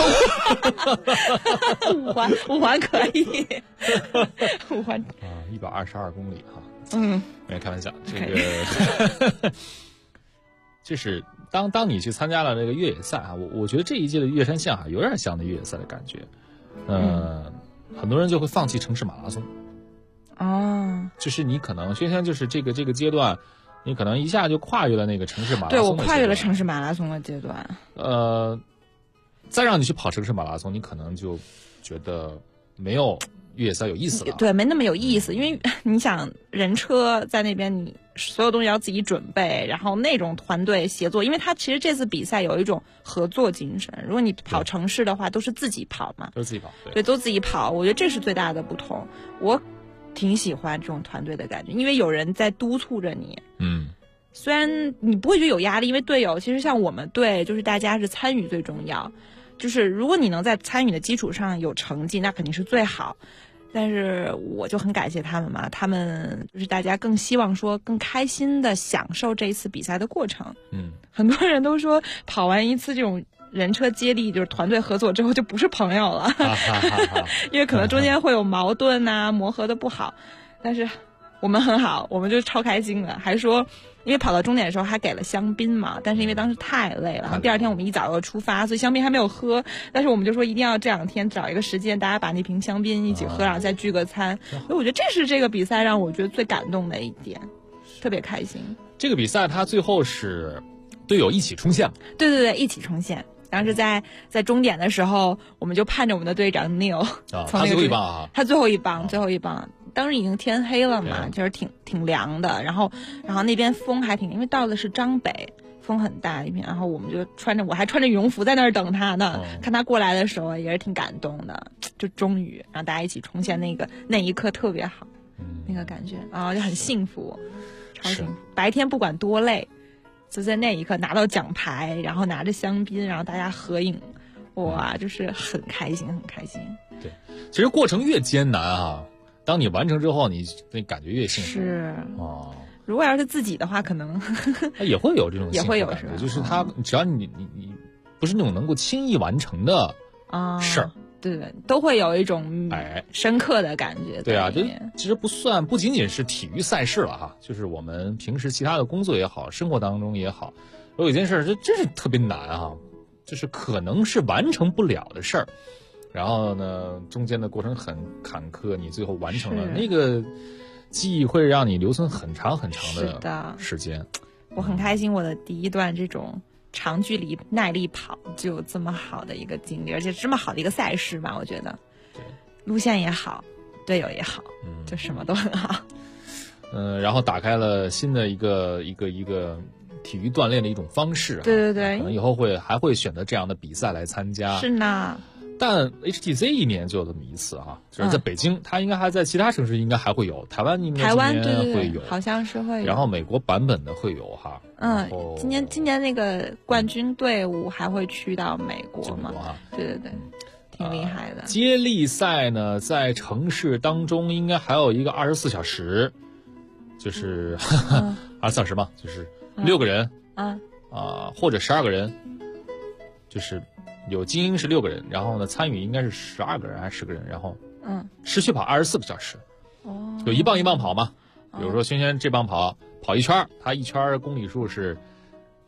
对，五环可以，五环啊，122公里哈。没开玩笑，这个就是当你去参加了这个越野赛啊，我觉得这一届的越山线有点像那越野赛的感觉。很多人就会放弃城市马拉松。就是你可能轩轩就是这个阶段，你可能一下就跨越了那个城市马拉松的阶段。 对，我跨越了城市马拉松的阶段。 再让你去跑城市马拉松，你可能就觉得没有越野赛有意思了。 对，没那么有意思，因为你想人车在那边，你所有东西要自己准备，然后那种团队协作，因为他其实这次比赛有一种合作精神。如果你跑城市的话，都是自己跑嘛， 都是自己跑， 对，都自己跑。我觉得这是最大的不同。我挺喜欢这种团队的感觉，因为有人在督促着你。虽然你不会觉得有压力，因为队友其实像我们队，就是大家是参与最重要。就是如果你能在参与的基础上有成绩，那肯定是最好。但是我就很感谢他们嘛，他们就是大家更希望说更开心的享受这一次比赛的过程。很多人都说跑完一次这种人车接力，就是团队合作之后就不是朋友了，因为可能中间会有矛盾啊，磨合的不好。但是我们很好，我们就超开心的，还说。因为跑到终点的时候还给了香槟嘛，但是因为当时太累了，然后第二天我们一早要出发，所以香槟还没有喝。但是我们就说一定要这2天找一个时间，大家把那瓶香槟一起喝，然后再聚个餐。所以我觉得这是这个比赛让我觉得最感动的一点，特别开心。 这个比赛它最后是队友一起冲线。 对，一起冲线。当时在终点的时候，我们就盼着我们的队长 Neil， 他最后一棒啊， 他最后一棒。当时已经天黑了嘛，就是挺凉的，然后那边风还挺，因为到的是张北，风很大一片，然后我们就我还穿着羽绒服在那儿等他呢，看他过来的时候也是挺感动的，就终于让大家一起冲线，那一刻特别好，那个感觉就很幸福，超幸福。白天不管多累，就在那一刻拿到奖牌，然后拿着香槟，然后大家合影，哇，就是很开心，很开心。 对，其实过程越艰难啊。当你完成之后，你感觉越幸福。 是如果要是自己的话，可能也会有这种幸福感觉， 也会有是吧？ 就是他只要你不是那种能够轻易完成的事儿， 对，都会有一种深刻的感觉。 对啊，就其实不仅仅是体育赛事了哈，就是我们平时其他的工作也好，生活当中也好，有一件事这真是特别难啊，就是可能是完成不了的事儿。然后呢，中间的过程很坎坷，你最后完成了那个记忆，会让你留存很长很长的时间。 我很开心，我的第一段这种长距离耐力跑就有这么好的一个经历，而且这么好的一个赛事吧，我觉得路线也好，队友也好，就什么都很好。 然后打开了新的一个体育锻炼的一种方式。 对， 可能以后还会选择这样的比赛来参加。 是呢。 但 HTC 一年就有这么一次哈，就是在北京，它应该还在其他城市应该还会有，台湾应该今年会有， 好像是会有。 然后美国版本的会有哈。 今年那个冠军队伍还会去到美国嘛？对，挺厉害的。 接力赛呢，在城市当中应该还有一个24小时，就是24小时嘛，就是6个人或者12个人，就是有精英是6个人，然后呢参与应该是12个人还是10个人，然后持续跑24个小时，有一棒一棒跑嘛。比如说轩轩这棒跑一圈，他一圈公里数是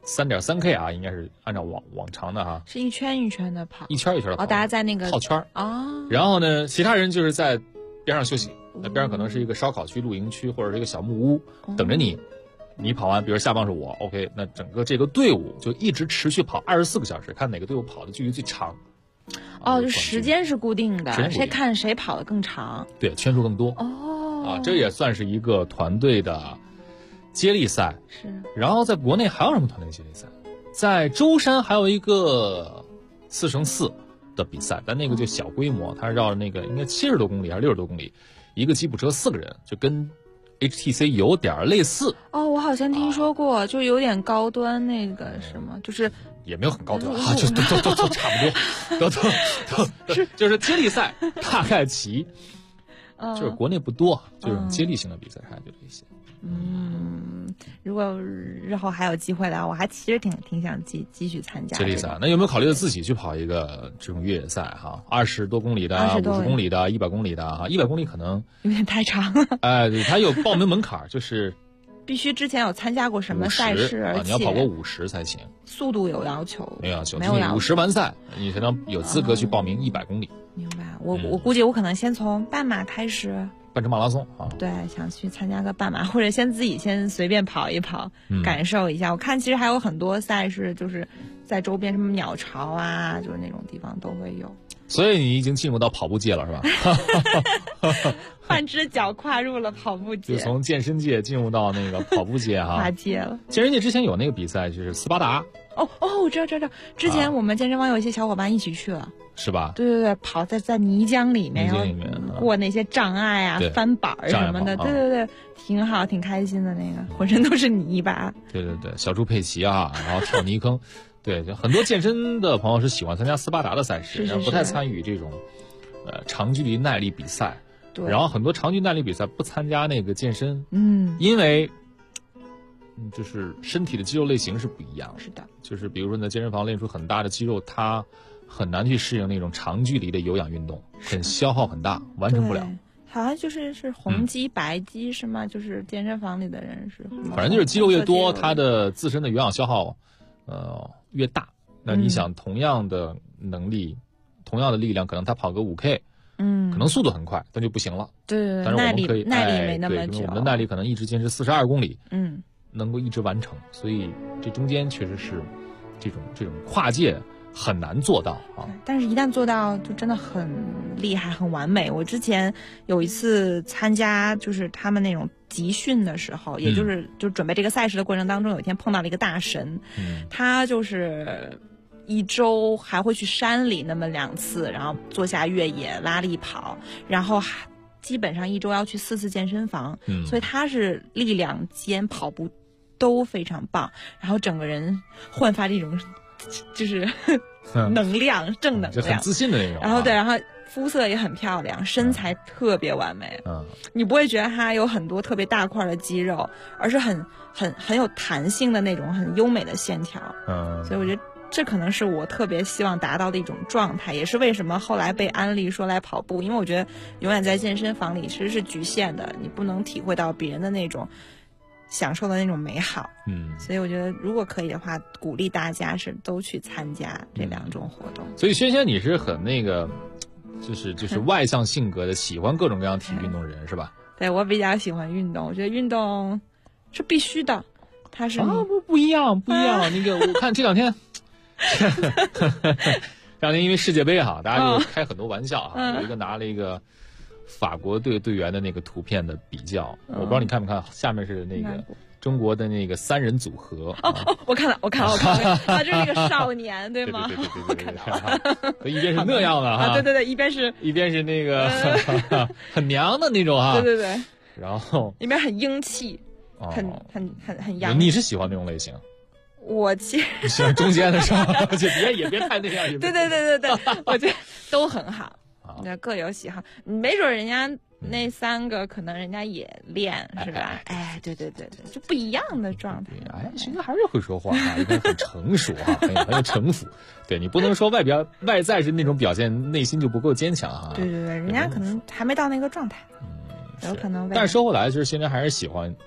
3.3K 啊，应该是按照往常的哈， 是一圈一圈的跑， 一圈一圈的跑， 大家在那个套圈然后呢，其他人就是在边上休息，那边上可能是一个烧烤区、露营区或者是一个小木屋，等着你。你跑完，比如下方是我 ，OK， 那整个这个队伍就一直持续跑24个小时，看哪个队伍跑的距离最长。 就时间是固定的，谁看谁跑得更长， 对，圈数更多。这也算是一个团队的接力赛。 是。 然后在国内还有什么团队接力赛？在舟山还有一个4×4的比赛，但那个就小规模，它绕着那个应该70多公里还是60多公里，一个吉普车4个人，就跟HTC 有点类似。 我好像听说过，就有点高端那个什么，就是也没有很高端啊，就都差不多，都就是接力赛大概齐，就是国内不多，这种接力型的比赛还就这些。 如果日后还有机会的话，我还其实挺想继续参加接力赛。那有没有考虑自己去跑一个这种越野赛哈？20多公里的、50公里的、100公里的哈？100公里可能有点太长了。 对，它有报名门槛，就是必须之前有参加过什么赛事，而且你要跑过50才行。 速度有要求？ 没有要求，就是50完赛，你才能有资格去报名100公里。 明白。我估计我可能先从半马开始。 半程马拉松啊， 对，想去参加个半马，或者自己先随便跑一跑，感受一下。我看其实还有很多赛事，就是在周边什么鸟巢啊，就是那种地方都会有。 所以你已经进入到跑步界了，是吧？ 半只脚跨入了跑步界， 就从健身界进入到那个跑步界哈。 跨界了。 健身界之前有那个比赛，就是斯巴达。 我知道。之前我们健身房有一些小伙伴一起去了。 是吧？ 对，跑在泥浆里面，然后过那些障碍啊、翻板什么的，对，挺好，挺开心的。那个浑身都是泥巴。 对，小猪佩奇啊，然后跳泥坑，对，就很多健身的朋友是喜欢参加斯巴达的赛事，然后不太参与这种长距离耐力比赛。 对， 然后很多长距离耐力比赛不参加那个健身，因为就是身体的肌肉类型是不一样。 是的， 就是比如说你在健身房练出很大的肌肉，它很难去适应那种长距离的有氧运动，很消耗很大，完成不了。 好像是红肌白肌是吗？就是健身房里的人是， 反正就是肌肉越多，它的自身的有氧消耗越大。那你想同样的能力、同样的力量，可能他跑个5K，可能速度很快，但就不行了。 对， 但是我们可以耐力没那么久， 我们的耐力可能一直坚持42公里，能够一直完成。所以这中间确实是这种跨界很难做到啊， 但是一旦做到就真的很厉害很完美。我之前有一次参加就是他们那种集训的时候，也就是准备这个赛事的过程当中，有一天碰到了一个大神，他就是一周还会去山里那么2次，然后做下越野拉力跑，然后基本上一周要去4次健身房，所以他是力量兼跑步都非常棒，然后整个人焕发这种就是能量正能量， 就很自信的那种。 然后然后肤色也很漂亮，身材特别完美。你不会觉得他有很多特别大块的肌肉，而是很有弹性的那种很优美的线条。所以我觉得这可能是我特别希望达到的一种状态，也是为什么后来被安利说来跑步，因为我觉得永远在健身房里其实是局限的，你不能体会到别人的那种享受的那种美好。所以我觉得如果可以的话，鼓励大家是都去参加这2种活动。 所以萱萱你是很那个就是外向性格的，喜欢各种各样体育运动人是吧？ 对，我比较喜欢运动，我觉得运动是必须的。它是不一样。那个我看这2天这2天因为世界杯哈，大家就开很多玩笑哈，有一个拿了一个法国队队员的那个图片的比较，我不知道你看没看，下面是那个中国的那个3人组合。 我看了，他就是那个少年对吗？ 对，我看到了。一边是那样的哈， 对，一边是那个很娘的那种哈， 对， 然后一边很英气，很洋。 你是喜欢那种类型？ 我其实喜欢中间的是吧？也别太那样。 对，我觉得都很好。各有喜好，没准人家那3个可能人家也练是吧？对，就不一样的状态。 其实还是会说话啊，应该很成熟啊，很有城府。对，你不能说外在是那种表现，内心就不够坚强啊。 对，人家可能还没到那个状态，有可能。 但是说回来，就是现在还是喜欢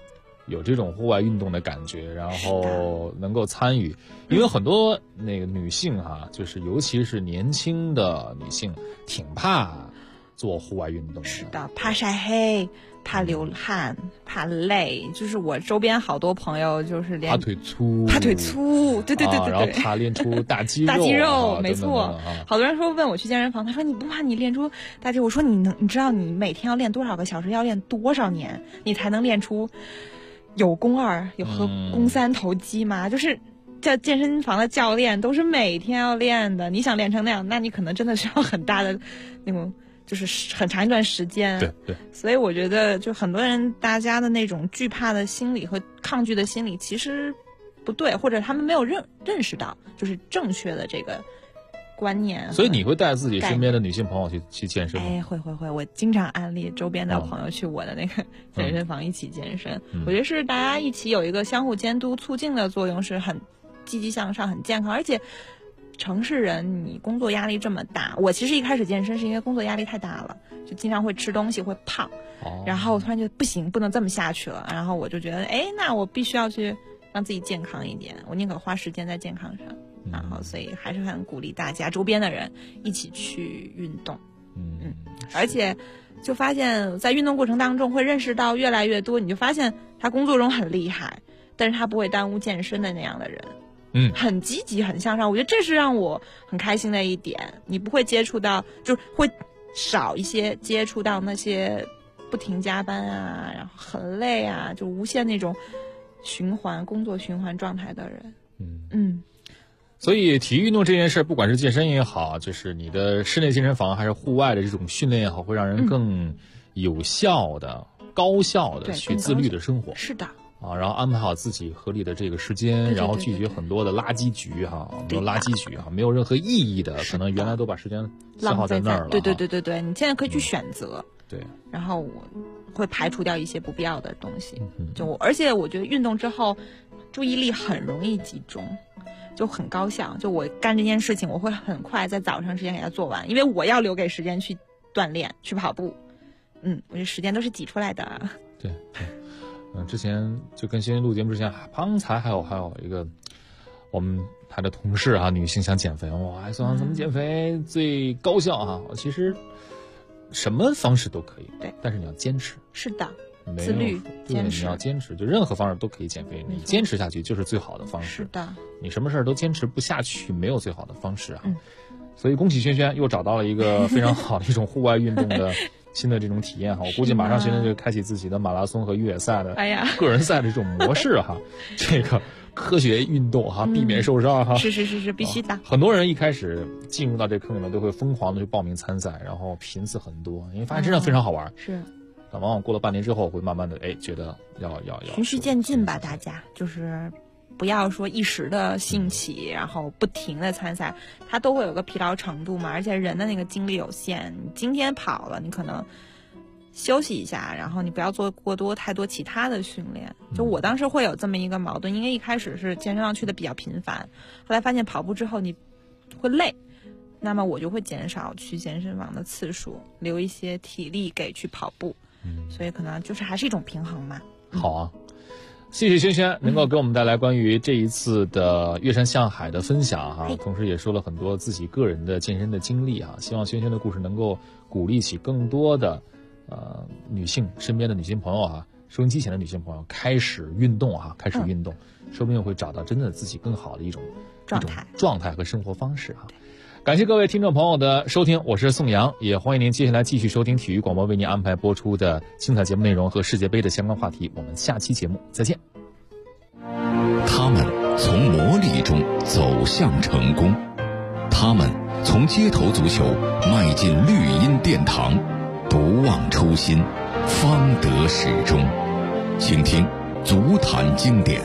有这种户外运动的感觉，然后能够参与，因为很多那个女性哈，就是尤其是年轻的女性，挺怕做户外运动的。 是的，怕晒黑，怕流汗，怕累。就是我周边好多朋友就是连怕腿粗， 对， 然后怕练出大肌肉， 大肌肉，没错。 等等好多人说问我去健身房，他说你不怕你练出大肌肉？我说你知道你每天要练多少个小时，要练多少年，你才能练出有肱二有和肱三头肌吗？就是叫健身房的教练都是每天要练的，你想练成那样，那你可能真的需要很大的那种，就是很长一段时间。 对， 所以我觉得就很多人大家的那种惧怕的心理和抗拒的心理其实不对，或者他们没有认识到就是正确的这个观念。 所以你会带自己身边的女性朋友去健身吗？ 会，我经常安利周边的朋友去我的那个健身房一起健身。我觉得是大家一起有一个相互监督促进的作用，是很积极向上很健康。而且城市人你工作压力这么大，我其实一开始健身是因为工作压力太大了，就经常会吃东西会胖，然后我突然就不行，不能这么下去了，然后我就觉得那我必须要去让自己健康一点，我宁可花时间在健康上。然后所以还是很鼓励大家周边的人一起去运动。而且就发现在运动过程当中会认识到越来越多，你就发现他工作中很厉害，但是他不会耽误健身的那样的人，很积极很向上。我觉得这是让我很开心的一点。你不会接触到，就是会少一些接触到那些不停加班啊，然后很累啊，就无限那种工作循环状态的人。 所以体育运动这件事，不管是健身也好，就是你的室内健身房还是户外的这种训练也好，会让人更有效的、高效的去自律的生活。 是的。 然后安排好自己合理的这个时间，然后拒绝很多的垃圾局没有垃圾局没有任何意义的，可能原来都把时间消耗在那儿了。 对，你现在可以去选择。 对。 然后我会排除掉一些不必要的东西。而且我觉得运动之后，注意力很容易集中。就很高效，就我干这件事情，我会很快在早上时间给它做完，因为我要留给时间去锻炼、去跑步。我这时间都是挤出来的。 对，之前就跟欣欣录节目之前，刚才还有一个我们台的同事女性想减肥，还说怎么减肥最高效其实什么方式都可以， 对， 但是你要坚持。 是的。自律坚持， 你要坚持，就任何方式都可以减肥，你坚持下去就是最好的方式。 是的， 你什么事儿都坚持不下去，没有最好的方式所以恭喜轩轩又找到了一个非常好的一种户外运动的新的这种体验我估计马上轩轩就开启自己的马拉松和越野赛的个人赛的这种模式这个科学运动避免受伤是必须的。 很多人一开始进入到这坑里面都会疯狂的去报名参赛，然后频次很多，因为发现真的非常好玩。 是。 往往过了半年之后，会慢慢的觉得要循序渐进吧，大家就是不要说一时的兴起，然后不停的参赛，它都会有个疲劳程度嘛，而且人的那个精力有限，你今天跑了，你可能休息一下，然后你不要做太多其他的训练。就我当时会有这么一个矛盾，因为一开始是健身房去的比较频繁，后来发现跑步之后你会累，那么我就会减少去健身房的次数，留一些体力给去跑步。所以可能就是还是一种平衡嘛。 好谢谢轩轩能够给我们带来关于这一次的越山向海的分享同时也说了很多自己个人的健身的经历希望轩轩的故事能够鼓励起更多的女性身边的女性朋友收音机前的女性朋友开始运动说不定会找到真的自己更好的一种状态和生活方式感谢各位听众朋友的收听，我是宋阳，也欢迎您接下来继续收听体育广播为您安排播出的精彩节目内容和世界杯的相关话题。我们下期节目再见。 他们从磨砺中走向成功，他们从街头足球迈进绿茵殿堂，不忘初心，方得始终。请听足坛经典。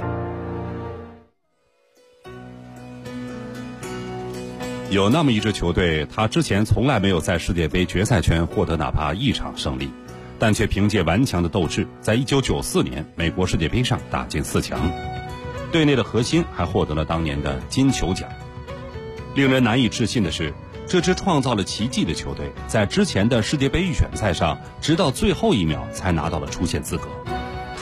有那么一支球队，他之前从来没有在世界杯决赛圈获得哪怕一场胜利，但却凭借顽强的斗志，在1994年美国世界杯上打进4强。队内的核心还获得了当年的金球奖。令人难以置信的是，这支创造了奇迹的球队，在之前的世界杯预选赛上，直到最后一秒才拿到了出线资格。他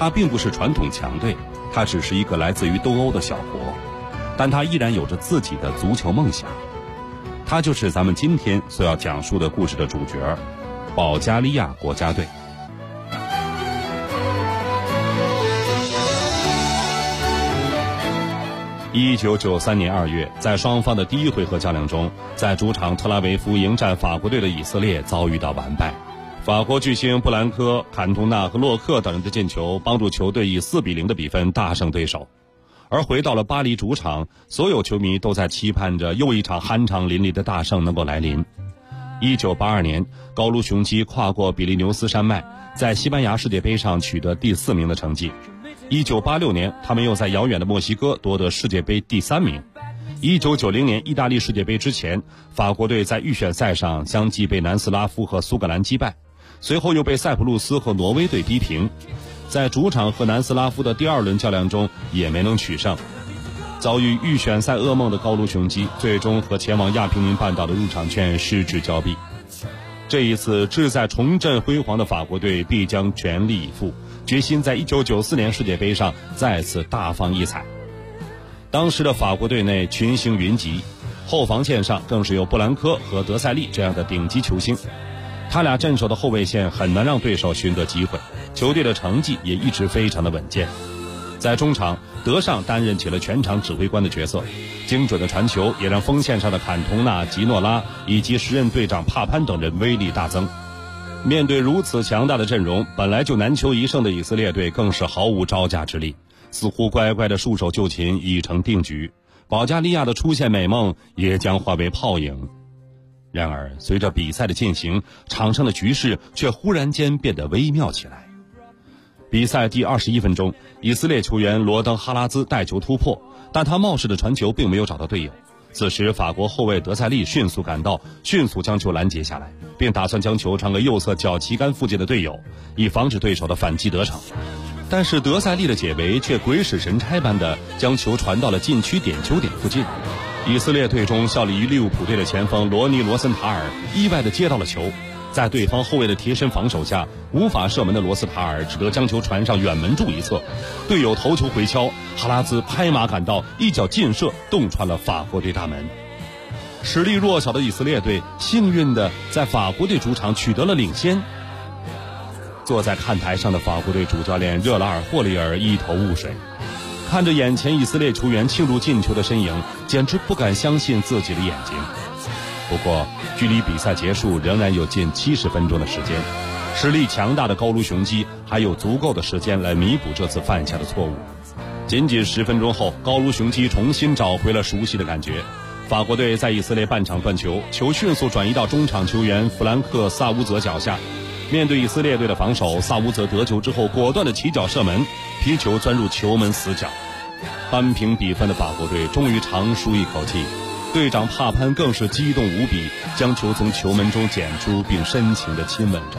它并不是传统强队，它只是一个来自于东欧的小国，但它依然有着自己的足球梦想。它就是咱们今天所要讲述的故事的主角——保加利亚国家队。1993年2月，在双方的第一回合较量中，在主场特拉维夫迎战法国队的以色列遭遇到完败。法国巨星布兰科、坎通纳和洛克等人的进球帮助球队以4-0的比分大胜对手。而回到了巴黎主场，所有球迷都在期盼着又一场酣畅淋漓的大胜能够来临。1982年，高卢雄鸡跨过比利牛斯山脉，在西班牙世界杯上取得第4名的成绩。1986年，他们又在遥远的墨西哥夺得世界杯第3名。1990年意大利世界杯之前，法国队在预选赛上相继被南斯拉夫和苏格兰击败，随后又被塞浦路斯和挪威队逼平，在主场和南斯拉夫的第2轮较量中也没能取胜。遭遇预选赛噩梦的高卢雄鸡，最终和前往亚平宁半岛的入场券失之交臂。这一次志在重振辉煌的法国队必将全力以赴，决心在1994年世界杯上再次大放异彩。当时的法国队内群星云集，后防线上更是有布兰科和德塞利这样的顶级球星，他俩镇守的后卫线很难让对手寻得机会，球队的成绩也一直非常的稳健。在中场，德尚担任起了全场指挥官的角色，精准的传球也让锋线上的坎通纳、吉诺拉以及时任队长帕潘等人威力大增。面对如此强大的阵容，本来就难求一胜的以色列队更是毫无招架之力，似乎乖乖的束手就擒已成定局，保加利亚的出线美梦也将化为泡影。然而随着比赛的进行，场上的局势却忽然间变得微妙起来。比赛第21分钟，以色列球员罗登哈拉兹带球突破，但他冒失的传球并没有找到队友。此时法国后卫德塞利迅速赶到，迅速将球拦截下来，并打算将球传给右侧脚旗杆附近的队友，以防止对手的反击得逞。但是德塞利的解围却鬼使神差般的将球传到了禁区点球点附近。以色列队中效力于利物浦队的前锋罗尼·罗森塔尔意外地接到了球，在对方后卫的贴身防守下，无法射门的罗斯塔尔只得将球传上远门柱一侧，队友头球回敲，哈拉兹拍马赶到，一脚劲射洞穿了法国队大门。实力弱小的以色列队幸运地在法国队主场取得了领先。坐在看台上的法国队主教练热拉尔·霍利尔一头雾水，看着眼前以色列球员庆祝进球的身影，简直不敢相信自己的眼睛。不过距离比赛结束仍然有近70分钟的时间，实力强大的高卢雄鸡还有足够的时间来弥补这次犯下的错误。仅仅10分钟后，高卢雄鸡重新找回了熟悉的感觉。法国队在以色列半场断球，球迅速转移到中场球员弗兰克·萨乌泽脚下，面对以色列队的防守，萨乌泽得球之后果断的起脚射门，皮球钻入球门死角。扳平比分的法国队终于长舒一口气，队长帕潘更是激动无比，将球从球门中捡出并深情地亲吻着。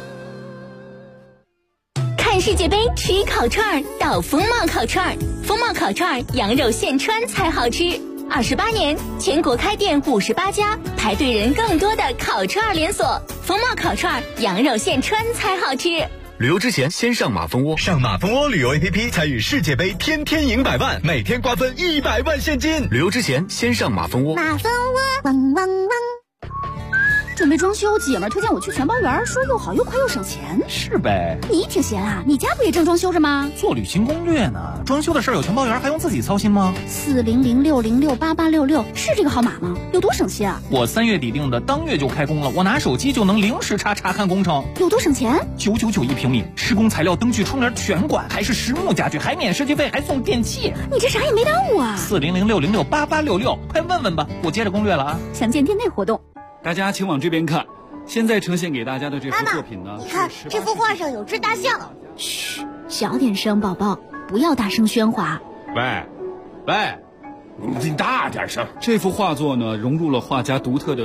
看世界杯吃烤串到风貌烤串，风貌烤串羊肉现穿才好吃。28年，全国开店58家，排队人更多的烤串连锁。风貌烤串羊肉现穿才好吃。 旅游之前先上马蜂窝，上马蜂窝旅游 APP 参与世界杯，天天赢100万，每天瓜分100万现金。旅游之前先上马蜂窝。 马蜂窝，汪汪汪。准备装修，姐们儿推荐我去全包园，说又好又快又省钱。 是呗。 你挺闲啊，你家不也正装修着吗？ 做旅行攻略呢。装修的事儿有全包园还用自己操心吗 ？4006068866是这个号码吗？有多省心啊？ 我3月底定的，当月就开工了，我拿手机就能零时差查看工程。 有多省钱 ？9991平米，施工材料、灯具、窗帘全管，还是实木家具，还免设计费，还送电器。 你这啥也没耽误啊 ！4006068866，快问问吧，我接着攻略了啊。 详见店内活动。 大家请往这边看，现在呈现给大家的这幅作品呢， 你看这幅画上有只大象。嘘，小点声，宝宝，不要大声喧哗。 喂，你大点声。这幅画作呢，融入了画家独特的